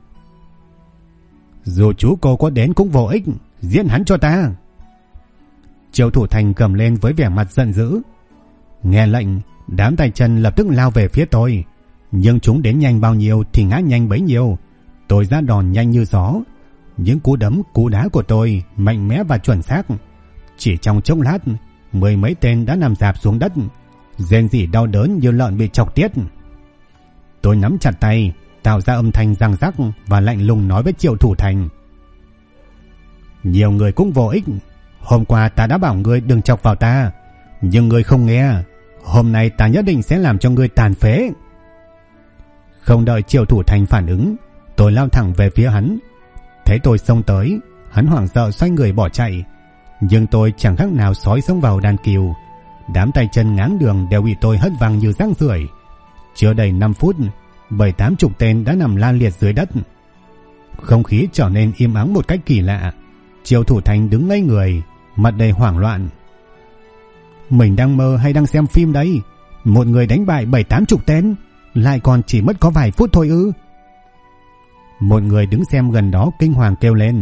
Dù chú cô có đến cũng vô ích, giết hắn cho ta. Triệu Thủ Thành gầm lên với vẻ mặt giận dữ. Nghe lệnh, đám tay chân lập tức lao về phía tôi, nhưng chúng đến nhanh bao nhiêu thì ngã nhanh bấy nhiêu. Tôi ra đòn nhanh như gió. Những cú đấm cú đá của tôi mạnh mẽ và chuẩn xác. Chỉ trong chốc lát, mười mấy tên đã nằm rạp xuống đất, rên rỉ đau đớn như lợn bị chọc tiết. Tôi nắm chặt tay tạo ra âm thanh răng rắc và lạnh lùng nói với Triệu Thủ Thành: nhiều người cũng vô ích. Hôm qua ta đã bảo ngươi đừng chọc vào ta, nhưng ngươi không nghe. Hôm nay ta nhất định sẽ làm cho ngươi tàn phế. Không đợi Triệu Thủ Thành phản ứng, tôi lao thẳng về phía hắn. Thấy tôi xông tới, hắn hoảng sợ xoay người bỏ chạy, nhưng tôi chẳng khác nào sói xông vào đàn cừu. Đám tay chân ngáng đường đều bị tôi hất văng như rác rưởi. Chưa đầy 5 phút, 7-80 tên đã nằm la liệt dưới đất. Không khí trở nên im ắng một cách kỳ lạ. Triệu Thủ Thành đứng ngây người, mặt đầy hoảng loạn. Mình đang mơ hay đang xem phim đấy? Một người đánh bại 7-80 tên, lại còn chỉ mất có vài phút thôi ư? Một người đứng xem gần đó kinh hoàng kêu lên: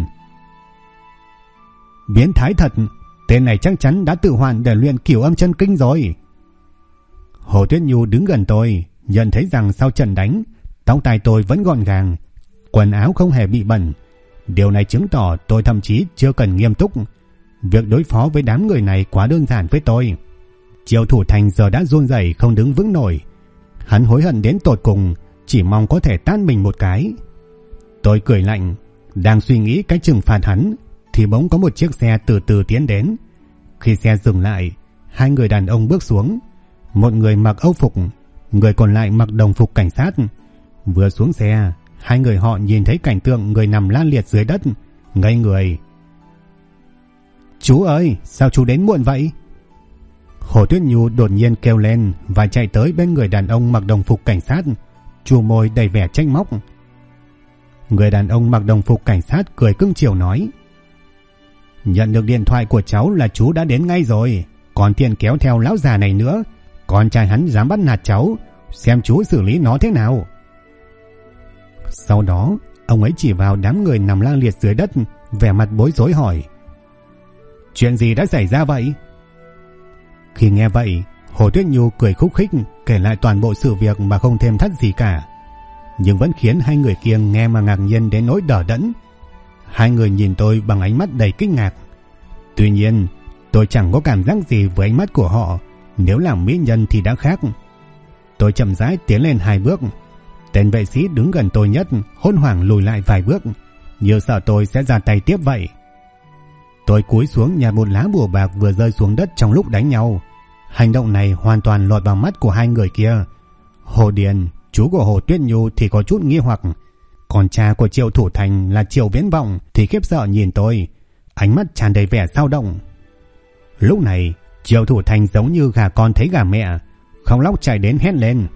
biến thái thật, tên này chắc chắn đã tự hoạn để luyện Cửu Âm Chân Kinh rồi. Hồ Tuyết Nhu đứng gần tôi, nhận thấy rằng sau trận đánh, tóc tai tôi vẫn gọn gàng, quần áo không hề bị bẩn. Điều này chứng tỏ tôi thậm chí chưa cần nghiêm túc. Việc đối phó với đám người này quá đơn giản với tôi. Triệu Thủ Thành giờ đã run rẩy không đứng vững nổi. Hắn hối hận đến tột cùng, chỉ mong có thể tát mình một cái. Tôi cười lạnh, đang suy nghĩ cách trừng phạt hắn, thì bỗng có một chiếc xe từ từ tiến đến. Khi xe dừng lại, hai người đàn ông bước xuống. Một người mặc âu phục, người còn lại mặc đồng phục cảnh sát. Vừa xuống xe, hai người họ nhìn thấy cảnh tượng người nằm la liệt dưới đất, ngây người. Chú ơi, sao chú đến muộn vậy? Hồ Tuyết Nhu đột nhiên kêu lên và chạy tới bên người đàn ông mặc đồng phục cảnh sát, chu môi đầy vẻ trách móc. Người đàn ông mặc đồng phục cảnh sát cười cưng chiều nói: nhận được điện thoại của cháu là chú đã đến ngay rồi, còn tiền kéo theo lão già này nữa. Con trai hắn dám bắt nạt cháu, xem chú xử lý nó thế nào. Sau đó ông ấy chỉ vào đám người nằm la liệt dưới đất, vẻ mặt bối rối hỏi: chuyện gì đã xảy ra vậy? Khi nghe vậy, Hồ Tuyết Nhu cười khúc khích kể lại toàn bộ sự việc mà không thêm thắt gì cả, nhưng vẫn khiến hai người kia nghe mà ngạc nhiên đến nỗi đờ đẫn. Hai người nhìn tôi bằng ánh mắt đầy kinh ngạc. Tuy nhiên tôi chẳng có cảm giác gì với ánh mắt của họ. Nếu là mỹ nhân thì đã khác. Tôi chậm rãi tiến lên 2 bước. Tên vệ sĩ đứng gần tôi nhất hốt hoảng lùi lại vài bước, như sợ tôi sẽ ra tay tiếp vậy. Tôi cúi xuống nhặt một lá bùa bạc vừa rơi xuống đất trong lúc đánh nhau. Hành động này hoàn toàn lọt vào mắt của hai người kia. Hồ Điền, chú của Hồ Tuyết Nhu thì có chút nghi hoặc, còn cha của Triệu Thủ Thành là Triệu Viễn Vọng thì khiếp sợ nhìn tôi, ánh mắt tràn đầy vẻ dao động. Lúc này Triệu Thủ Thành giống như gà con thấy gà mẹ, khóc lóc chạy đến hét lên: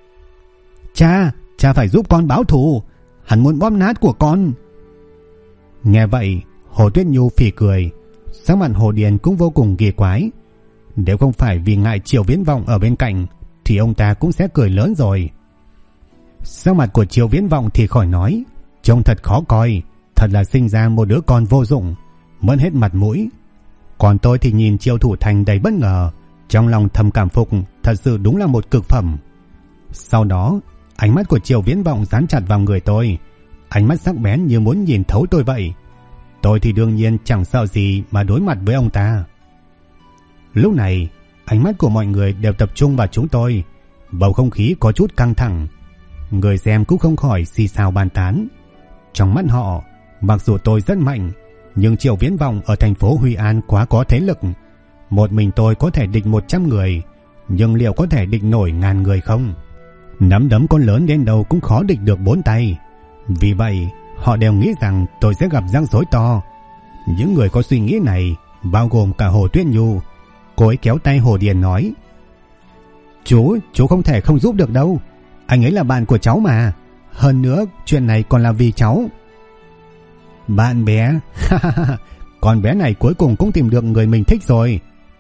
Cha phải giúp con báo thù, hắn muốn bóp nát của con. Nghe vậy, Hồ Tuyết Nhu phì cười, sắc mặt Hồ Điền cũng vô cùng kỳ quái. Nếu không phải vì ngại Triệu Viễn Vọng ở bên cạnh thì ông ta cũng sẽ cười lớn rồi. Sắc mặt của Triệu Viễn Vọng thì khỏi nói, trông thật khó coi, thật là sinh ra một đứa con vô dụng, mất hết mặt mũi. Còn tôi thì nhìn Triệu Thủ Thành đầy bất ngờ, trong lòng thầm cảm phục, thật sự đúng là một cực phẩm. Sau đó, ánh mắt của Triệu Viễn Vọng dán chặt vào người tôi, ánh mắt sắc bén như muốn nhìn thấu tôi vậy. Tôi thì đương nhiên chẳng sợ gì mà đối mặt với ông ta. Lúc này, ánh mắt của mọi người đều tập trung vào chúng tôi, bầu không khí có chút căng thẳng. Người xem cũng không khỏi xì xào bàn tán. Trong mắt họ, mặc dù tôi rất mạnh, nhưng Triệu Viễn Vọng ở thành phố Huy An quá có thế lực. Một mình tôi có thể địch 100 người, nhưng liệu có thể địch nổi ngàn người không? Nắm đấm con lớn đến đâu cũng khó địch được 4 tay. Vì vậy, họ đều nghĩ rằng tôi sẽ gặp rắc rối to. Những người có suy nghĩ này bao gồm cả Hồ Tuyết Nhu. Cô ấy kéo tay Hồ Điền nói: Chú không thể không giúp được đâu. Anh ấy là bạn của cháu mà. Hơn nữa, chuyện này còn là vì cháu. Bạn bé? Con bé này cuối cùng cũng tìm được người mình thích rồi.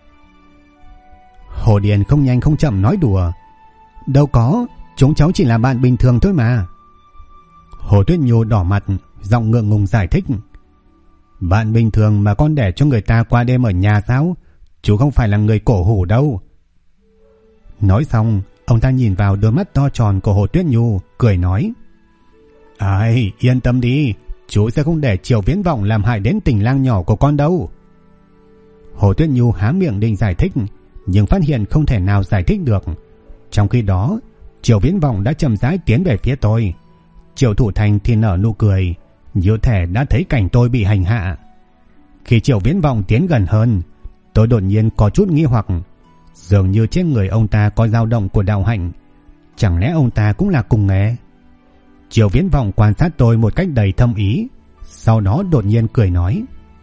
Hồ Điền không nhanh không chậm nói đùa: Đâu có, chúng cháu chỉ là bạn bình thường thôi mà. Hồ Tuyết Nhu đỏ mặt, giọng ngượng ngùng giải thích: Bạn bình thường mà con để cho người ta qua đêm ở nhà sao? Chú không phải là người cổ hủ đâu. Nói xong, ông ta nhìn vào đôi mắt to tròn của Hồ Tuyết Nhu, cười nói: Ai, yên tâm đi, chú sẽ không để Triệu Viễn Vọng làm hại đến tình lang nhỏ của con đâu. Hồ Tuyết Nhu há miệng định giải thích, nhưng phát hiện không thể nào giải thích được. Trong khi đó, Triệu Viễn Vọng đã chậm rãi tiến về phía tôi. Triệu Thủ Thành thì nở nụ cười, như thể đã thấy cảnh tôi bị hành hạ. Khi Triệu Viễn Vọng tiến gần hơn, tôi đột nhiên có chút nghi hoặc, dường như trên người ông ta có dao động của đạo hạnh. Chẳng lẽ ông ta cũng là cùng nghề? Triệu Viễn Vọng quan sát tôi một cách đầy thâm ý, sau đó đột nhiên cười nói: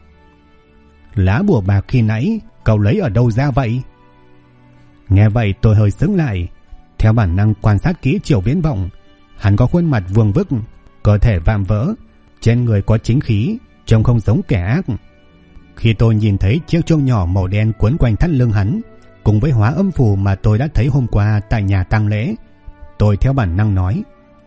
Lá bùa bạc khi nãy cậu lấy ở đâu ra vậy? Nghe vậy tôi hơi sững lại, theo bản năng quan sát kỹ Triệu Viễn Vọng. Hắn có khuôn mặt vuông vức, cơ thể vạm vỡ, trên người có chính khí, trông không giống kẻ ác. Khi tôi nhìn thấy chiếc chuông nhỏ màu đen quấn quanh thắt lưng hắn, cùng với hóa âm phù mà tôi đã thấy hôm qua tại nhà tang lễ, tôi theo bản năng nói: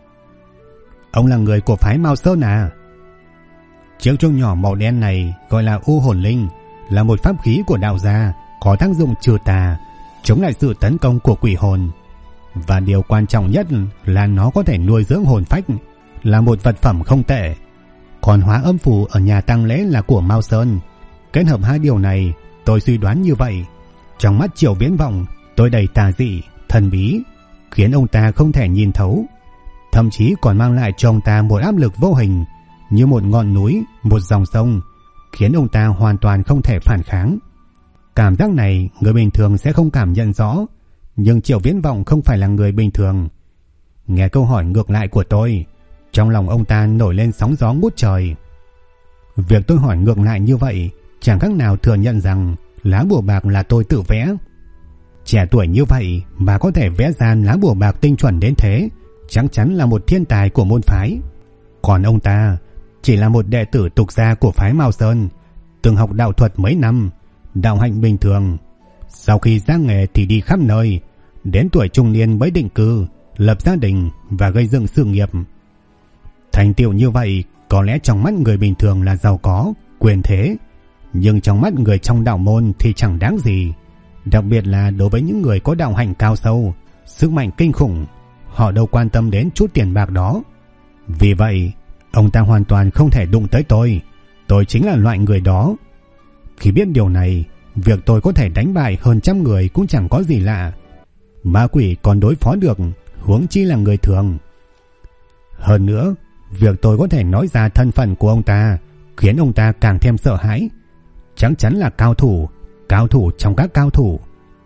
Ông là người của phái Mao Sơn à? Chiếc chuông nhỏ màu đen này gọi là U Hồn Linh, là một pháp khí của đạo gia, có tác dụng trừ tà, chống lại sự tấn công của quỷ hồn. Và điều quan trọng nhất là nó có thể nuôi dưỡng hồn phách, là một vật phẩm không tệ. Còn hóa âm phù ở nhà tang lễ là của Mao Sơn. Kết hợp hai điều này, tôi suy đoán như vậy. Trong mắt Triệu Viễn Vọng, tôi đầy tà dị, thần bí, khiến ông ta không thể nhìn thấu, thậm chí còn mang lại cho ông ta một áp lực vô hình, như một ngọn núi, một dòng sông, khiến ông ta hoàn toàn không thể phản kháng. Cảm giác này người bình thường sẽ không cảm nhận rõ, nhưng Triệu Viễn Vọng không phải là người bình thường. Nghe câu hỏi ngược lại của tôi, trong lòng ông ta nổi lên sóng gió ngút trời. Việc tôi hỏi ngược lại như vậy chẳng khác nào thừa nhận rằng lá bùa bạc là tôi tự vẽ. Trẻ tuổi như vậy mà có thể vẽ ra lá bùa bạc tinh chuẩn đến thế, chắc chắn là một thiên tài của môn phái. Còn ông ta chỉ là một đệ tử tục gia của phái Mao Sơn, từng học đạo thuật mấy năm, đạo hạnh bình thường. Sau khi ra nghề thì đi khắp nơi, đến tuổi trung niên mới định cư, lập gia đình và gây dựng sự nghiệp. Thành tựu như vậy có lẽ trong mắt người bình thường là giàu có, quyền thế, nhưng trong mắt người trong đạo môn thì chẳng đáng gì. Đặc biệt là đối với những người có đạo hạnh cao sâu, sức mạnh kinh khủng, họ đâu quan tâm đến chút tiền bạc đó. Vì vậy, ông ta hoàn toàn không thể đụng tới tôi. Tôi chính là loại người đó. Khi biết điều này, việc tôi có thể đánh bại hơn trăm người cũng chẳng có gì lạ. Ma quỷ còn đối phó được, huống chi là người thường. Hơn nữa, việc tôi có thể nói ra thân phận của ông ta khiến ông ta càng thêm sợ hãi. Chắc chắn là cao thủ trong các cao thủ.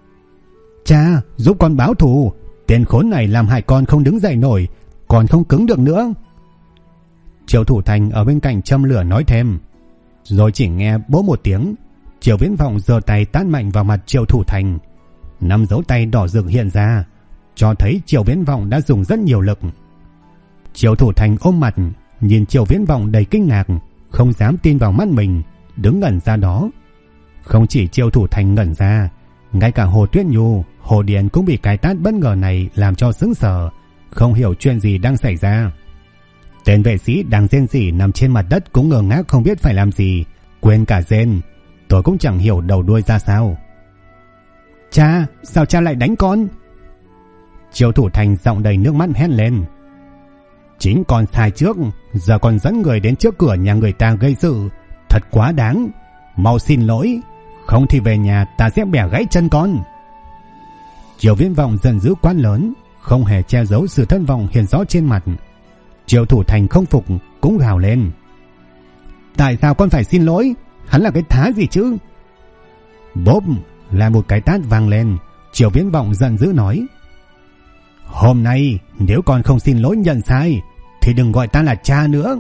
Cha, giúp con báo thù. Tên khốn này làm hại con không đứng dậy nổi, còn không cứng được nữa. Triệu Thủ Thành ở bên cạnh châm lửa nói thêm. Rồi chỉ nghe bố một tiếng, Triệu Viễn Vọng giơ tay tát mạnh vào mặt Triệu Thủ Thành. 5 dấu tay đỏ rực hiện ra, cho thấy Triệu Viễn Vọng đã dùng rất nhiều lực. Triệu Thủ Thành ôm mặt, nhìn Triệu Viễn Vọng đầy kinh ngạc, không dám tin vào mắt mình, đứng ngẩn ra đó. Không chỉ Triệu Thủ Thành ngẩn ra, ngay cả Hồ Tuyết Nhu, Hồ Điền cũng bị cái tát bất ngờ này làm cho sững sờ, không hiểu chuyện gì đang xảy ra. Tên vệ sĩ đang rên rỉ nằm trên mặt đất cũng ngơ ngác không biết phải làm gì, quên cả rên. Tôi cũng chẳng hiểu đầu đuôi ra sao. Cha, sao cha lại đánh con? Triệu Thủ Thành giọng đầy nước mắt hét lên. Chính con sai trước, giờ còn dẫn người đến trước cửa nhà người ta gây sự, thật quá đáng. Mau xin lỗi, không thì về nhà ta sẽ bẻ gãy chân con. Triệu Viễn Vọng giận dữ quát lớn, không hề che giấu sự thất vọng hiện rõ trên mặt. Triệu Thủ Thành không phục, cũng gào lên. Tại sao con phải xin lỗi? Hắn là cái thá gì chứ? Bốp, lại một cái tát vang lên. Triệu Viễn Vọng giận dữ nói. Hôm nay nếu con không xin lỗi nhận sai thì đừng gọi ta là cha nữa.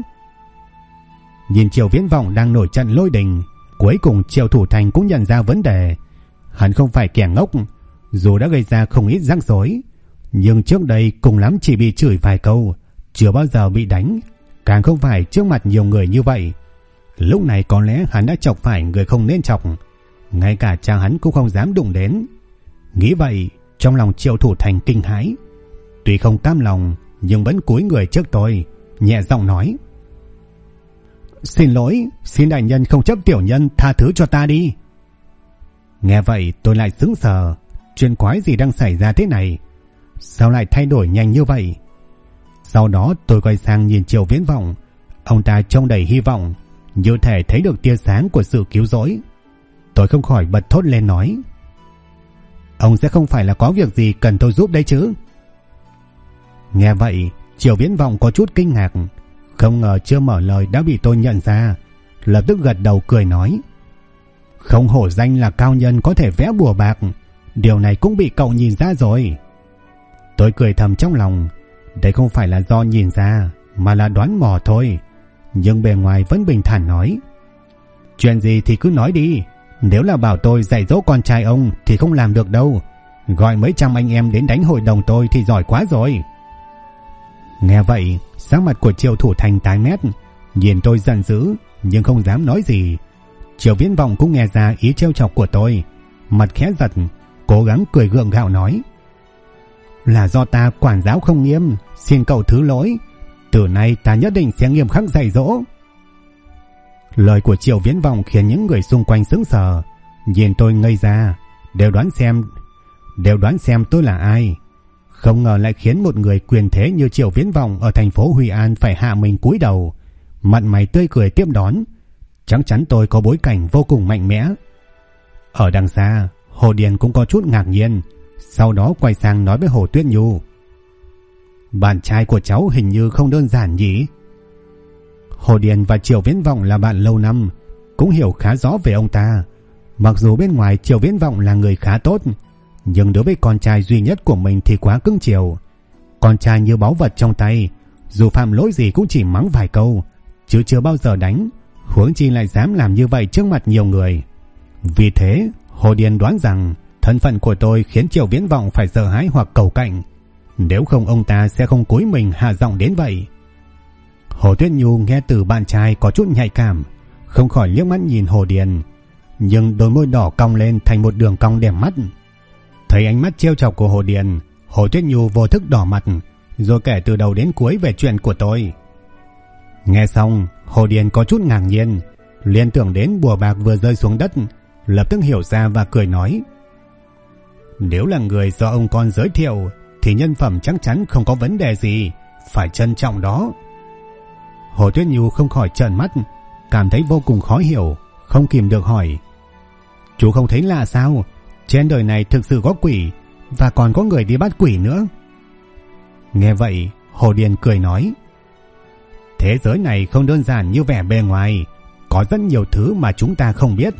Nhìn Triệu Viễn Vọng đang nổi trận lôi đình, cuối cùng Triệu Thủ Thành cũng nhận ra vấn đề. Hắn không phải kẻ ngốc, dù đã gây ra không ít rắc rối, nhưng trước đây cùng lắm chỉ bị chửi vài câu, chưa bao giờ bị đánh, càng không phải trước mặt nhiều người như vậy. Lúc này có lẽ hắn đã chọc phải người không nên chọc, ngay cả cha hắn cũng không dám đụng đến. Nghĩ vậy, trong lòng Triệu Thủ Thành kinh hãi, tuy không cam lòng nhưng vẫn cúi người trước tôi, nhẹ giọng nói. Xin lỗi, xin đại nhân không chấp tiểu nhân tha thứ cho ta đi. Nghe vậy tôi lại sững sờ, chuyện quái gì đang xảy ra thế này, sao lại thay đổi nhanh như vậy? Sau đó tôi quay sang nhìn Triệu Viễn Vọng, ông ta trông đầy hy vọng, như thể thấy được tia sáng của sự cứu rỗi. Tôi không khỏi bật thốt lên nói. Ông sẽ không phải là có việc gì cần tôi giúp đấy chứ? Nghe vậy, Triệu Viễn Vọng có chút kinh ngạc, không ngờ chưa mở lời đã bị tôi nhận ra, lập tức gật đầu cười nói: "Không hổ danh là cao nhân có thể vẽ bùa bạc, điều này cũng bị cậu nhìn ra rồi." Tôi cười thầm trong lòng, đây không phải là do nhìn ra mà là đoán mò thôi, nhưng bề ngoài vẫn bình thản nói: "Chuyện gì thì cứ nói đi, nếu là bảo tôi dạy dỗ con trai ông thì không làm được đâu, gọi mấy trăm anh em đến đánh hội đồng tôi thì giỏi quá rồi." Nghe vậy, sắc mặt của Triệu Thủ Thành tái mét, nhìn tôi giận dữ nhưng không dám nói gì. Triệu Viễn Vọng cũng nghe ra ý trêu chọc của tôi, mặt khẽ giật, cố gắng cười gượng gạo nói: "Là do ta quản giáo không nghiêm, xin cậu thứ lỗi, từ nay ta nhất định sẽ nghiêm khắc dạy dỗ." Lời của Triệu Viễn Vọng khiến những người xung quanh sững sờ, nhìn tôi ngây ra, đều đoán xem tôi là ai. Không ngờ lại khiến một người quyền thế như Triệu Viễn Vọng ở thành phố Huy An phải hạ mình cúi đầu, mặt mày tươi cười tiếp đón. Chắc chắn tôi có bối cảnh vô cùng mạnh mẽ. Ở đằng xa, Hồ Điền cũng có chút ngạc nhiên, sau đó quay sang nói với Hồ Tuyết Nhu: "Bạn trai của cháu hình như không đơn giản nhỉ?" Hồ Điền và Triệu Viễn Vọng là bạn lâu năm, cũng hiểu khá rõ về ông ta. Mặc dù bên ngoài Triệu Viễn Vọng là người khá tốt, nhưng đối với con trai duy nhất của mình thì quá cứng chiều. Con trai như báu vật trong tay, dù phạm lỗi gì cũng chỉ mắng vài câu, chứ chưa bao giờ đánh, huống chi lại dám làm như vậy trước mặt nhiều người. Vì thế, Hồ Điền đoán rằng thân phận của tôi khiến Triệu Viễn Vọng phải sợ hãi hoặc cầu cạnh, nếu không ông ta sẽ không cúi mình hạ giọng đến vậy. Hồ Tuyết Nhu nghe từ bạn trai có chút nhạy cảm, không khỏi liếc mắt nhìn Hồ Điền, nhưng đôi môi đỏ cong lên thành một đường cong đẹp mắt. Thấy ánh mắt trêu chọc của Hồ Điền, Hồ Tuyết Nhu vô thức đỏ mặt, rồi kể từ đầu đến cuối về chuyện của tôi. Nghe xong, Hồ Điền có chút ngạc nhiên, liên tưởng đến bùa bạc vừa rơi xuống đất, lập tức hiểu ra và cười nói: "Nếu là người do ông con giới thiệu thì nhân phẩm chắc chắn không có vấn đề gì, phải trân trọng đó." Hồ Tuyết Nhu không khỏi trợn mắt, cảm thấy vô cùng khó hiểu, không kìm được hỏi: "Chú không thấy lạ sao? Trên đời này thực sự có quỷ, và còn có người đi bắt quỷ nữa." Nghe vậy, Hồ Điền cười nói: "Thế giới này không đơn giản như vẻ bề ngoài, có rất nhiều thứ mà chúng ta không biết."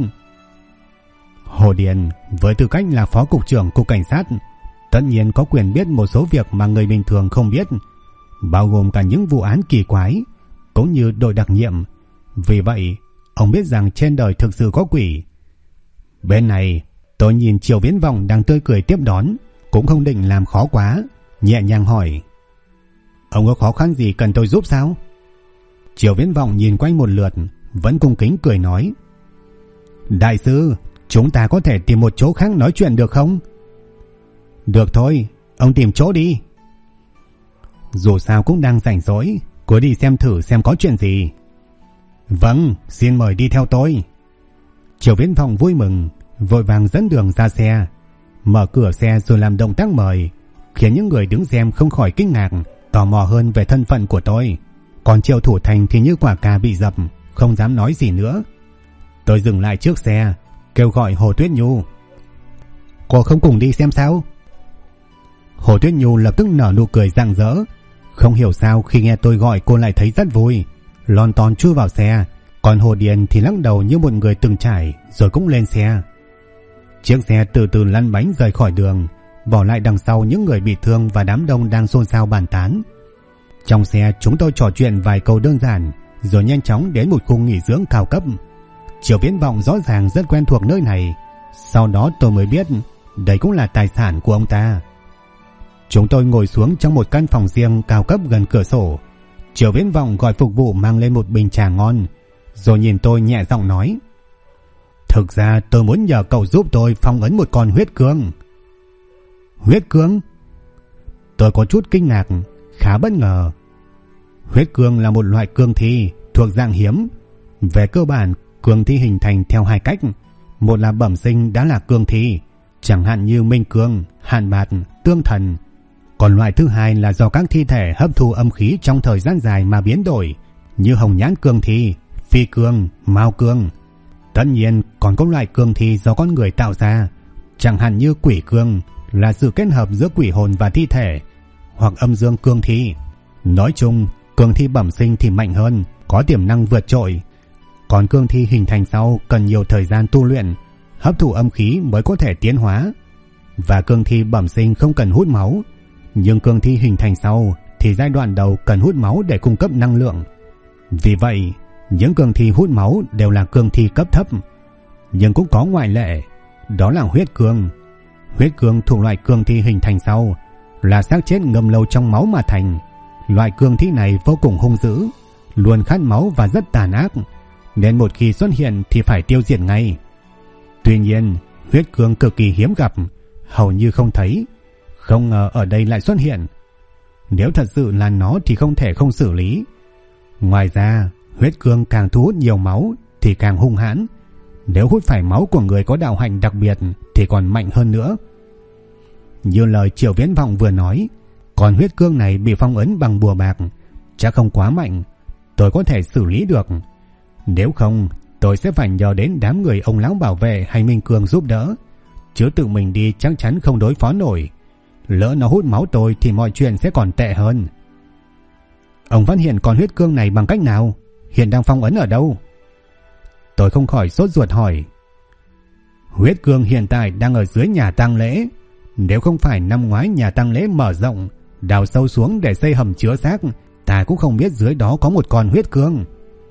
Hồ Điền với tư cách là phó cục trưởng cục cảnh sát, tất nhiên có quyền biết một số việc mà người bình thường không biết, bao gồm cả những vụ án kỳ quái, cũng như đội đặc nhiệm. Vì vậy, ông biết rằng trên đời thực sự có quỷ. Bên này, tôi nhìn Triệu Viễn Vọng đang tươi cười tiếp đón, cũng không định làm khó quá, nhẹ nhàng hỏi: "Ông có khó khăn gì cần tôi giúp sao?" Triệu Viễn Vọng nhìn quanh một lượt, vẫn cung kính cười nói: "Đại sư, chúng ta có thể tìm một chỗ khác nói chuyện được không?" "Được thôi, ông tìm chỗ đi." "Dù sao cũng đang rảnh rỗi, cứ đi xem thử xem có chuyện gì." "Vâng, xin mời đi theo tôi." Triệu Viễn Vọng vui mừng, vội vàng dẫn đường ra xe, mở cửa xe rồi làm động tác mời, khiến những người đứng xem không khỏi kinh ngạc, tò mò hơn về thân phận của tôi. Còn Triệu Thủ Thành thì như quả cà bị dập, không dám nói gì nữa. Tôi dừng lại trước xe, kêu gọi Hồ Tuyết Nhu: "Cô không cùng đi xem sao?" Hồ Tuyết Nhu lập tức nở nụ cười rạng rỡ, không hiểu sao khi nghe tôi gọi cô lại thấy rất vui, lon ton chui vào xe. Còn Hồ Điền thì lắc đầu như một người từng trải, rồi cũng lên xe. Chiếc xe từ từ lăn bánh rời khỏi đường, bỏ lại đằng sau những người bị thương và đám đông đang xôn xao bàn tán. Trong xe chúng tôi trò chuyện vài câu đơn giản, rồi nhanh chóng đến một khu nghỉ dưỡng cao cấp. Triệu Viễn Vọng rõ ràng rất quen thuộc nơi này, sau đó tôi mới biết đây cũng là tài sản của ông ta. Chúng tôi ngồi xuống trong một căn phòng riêng cao cấp gần cửa sổ. Triệu Viễn Vọng gọi phục vụ mang lên một bình trà ngon, rồi nhìn tôi nhẹ giọng nói: "Thực ra tôi muốn nhờ cậu giúp tôi phong ấn một con huyết cương." "Huyết cương?" Tôi có chút kinh ngạc, khá bất ngờ. Huyết cương là một loại cương thi thuộc dạng hiếm. Về cơ bản, cương thi hình thành theo hai cách. Một là bẩm sinh đã là cương thi, chẳng hạn như minh cương, hạn bạt, tương thần. Còn loại thứ hai là do các thi thể hấp thu âm khí trong thời gian dài mà biến đổi, như hồng nhãn cương thi, phi cương, mao cương. Tất nhiên còn có loại cương thi do con người tạo ra, chẳng hạn như quỷ cương, là sự kết hợp giữa quỷ hồn và thi thể, hoặc âm dương cương thi. Nói chung, cương thi bẩm sinh thì mạnh hơn, có tiềm năng vượt trội. Còn cương thi hình thành sau cần nhiều thời gian tu luyện, hấp thụ âm khí mới có thể tiến hóa. Và cương thi bẩm sinh không cần hút máu, nhưng cương thi hình thành sau thì giai đoạn đầu cần hút máu để cung cấp năng lượng. Vì vậy, những cương thi hút máu đều là cương thi cấp thấp. Nhưng cũng có ngoại lệ, đó là huyết cương. Huyết cương thuộc loại cương thi hình thành sau, là xác chết ngâm lâu trong máu mà thành. Loại cương thi này vô cùng hung dữ, luôn khát máu và rất tàn ác, nên một khi xuất hiện thì phải tiêu diệt ngay. Tuy nhiên, huyết cương cực kỳ hiếm gặp, hầu như không thấy. Không ngờ ở đây lại xuất hiện. Nếu thật sự là nó thì không thể không xử lý. Ngoài ra, huyết cương càng thu hút nhiều máu thì càng hung hãn. Nếu hút phải máu của người có đạo hạnh đặc biệt thì còn mạnh hơn nữa. Như lời Triệu Viễn Vọng vừa nói, còn huyết cương này bị phong ấn bằng bùa bạc, chắc không quá mạnh, tôi có thể xử lý được. Nếu không, tôi sẽ phải nhờ đến đám người ông lão bảo vệ hay Minh Cương giúp đỡ, chứ tự mình đi chắc chắn không đối phó nổi. Lỡ nó hút máu tôi thì mọi chuyện sẽ còn tệ hơn. Ông phát hiện con huyết cương này bằng cách nào? Hiện đang phong ấn ở đâu? Tôi không khỏi sốt ruột hỏi. Huyết cương hiện tại đang ở dưới nhà tang lễ. Nếu không phải năm ngoái nhà tang lễ mở rộng, đào sâu xuống để xây hầm chứa xác, ta cũng không biết dưới đó có một con huyết cương.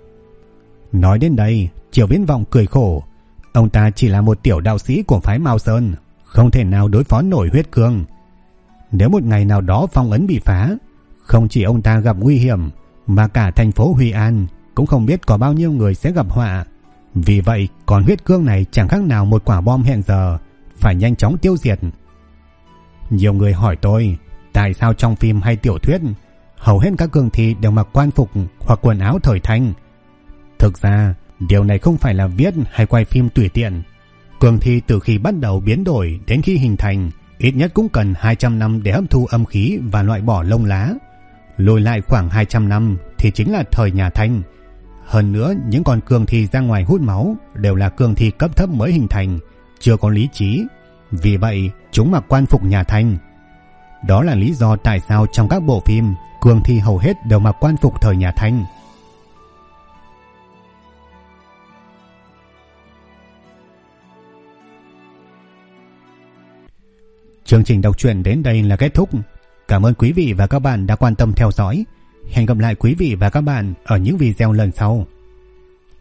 Nói đến đây, Triệu Viễn Vọng cười khổ. Ông ta chỉ là một tiểu đạo sĩ của phái Mao Sơn, không thể nào đối phó nổi huyết cương. Nếu một ngày nào đó phong ấn bị phá, không chỉ ông ta gặp nguy hiểm, mà cả thành phố Huy An cũng không biết có bao nhiêu người sẽ gặp họa. Vì vậy, con huyết cương này chẳng khác nào một quả bom hẹn giờ, phải nhanh chóng tiêu diệt. Nhiều người hỏi tôi, tại sao trong phim hay tiểu thuyết, hầu hết các cương thi đều mặc quan phục hoặc quần áo thời thanh. Thực ra, điều này không phải là viết hay quay phim tùy tiện. Cương thi từ khi bắt đầu biến đổi đến khi hình thành, ít nhất cũng cần 200 năm để hấp thu âm khí và loại bỏ lông lá. Lùi lại khoảng 200 năm thì chính là thời nhà Thanh. Hơn nữa, những con cương thi ra ngoài hút máu đều là cương thi cấp thấp mới hình thành, chưa có lý trí. Vì vậy, chúng mặc quan phục nhà Thanh. Đó là lý do tại sao trong các bộ phim, cương thi hầu hết đều mặc quan phục thời nhà Thanh. Chương trình đọc truyện đến đây là kết thúc. Cảm ơn quý vị và các bạn đã quan tâm theo dõi. Hẹn gặp lại quý vị và các bạn ở những video lần sau.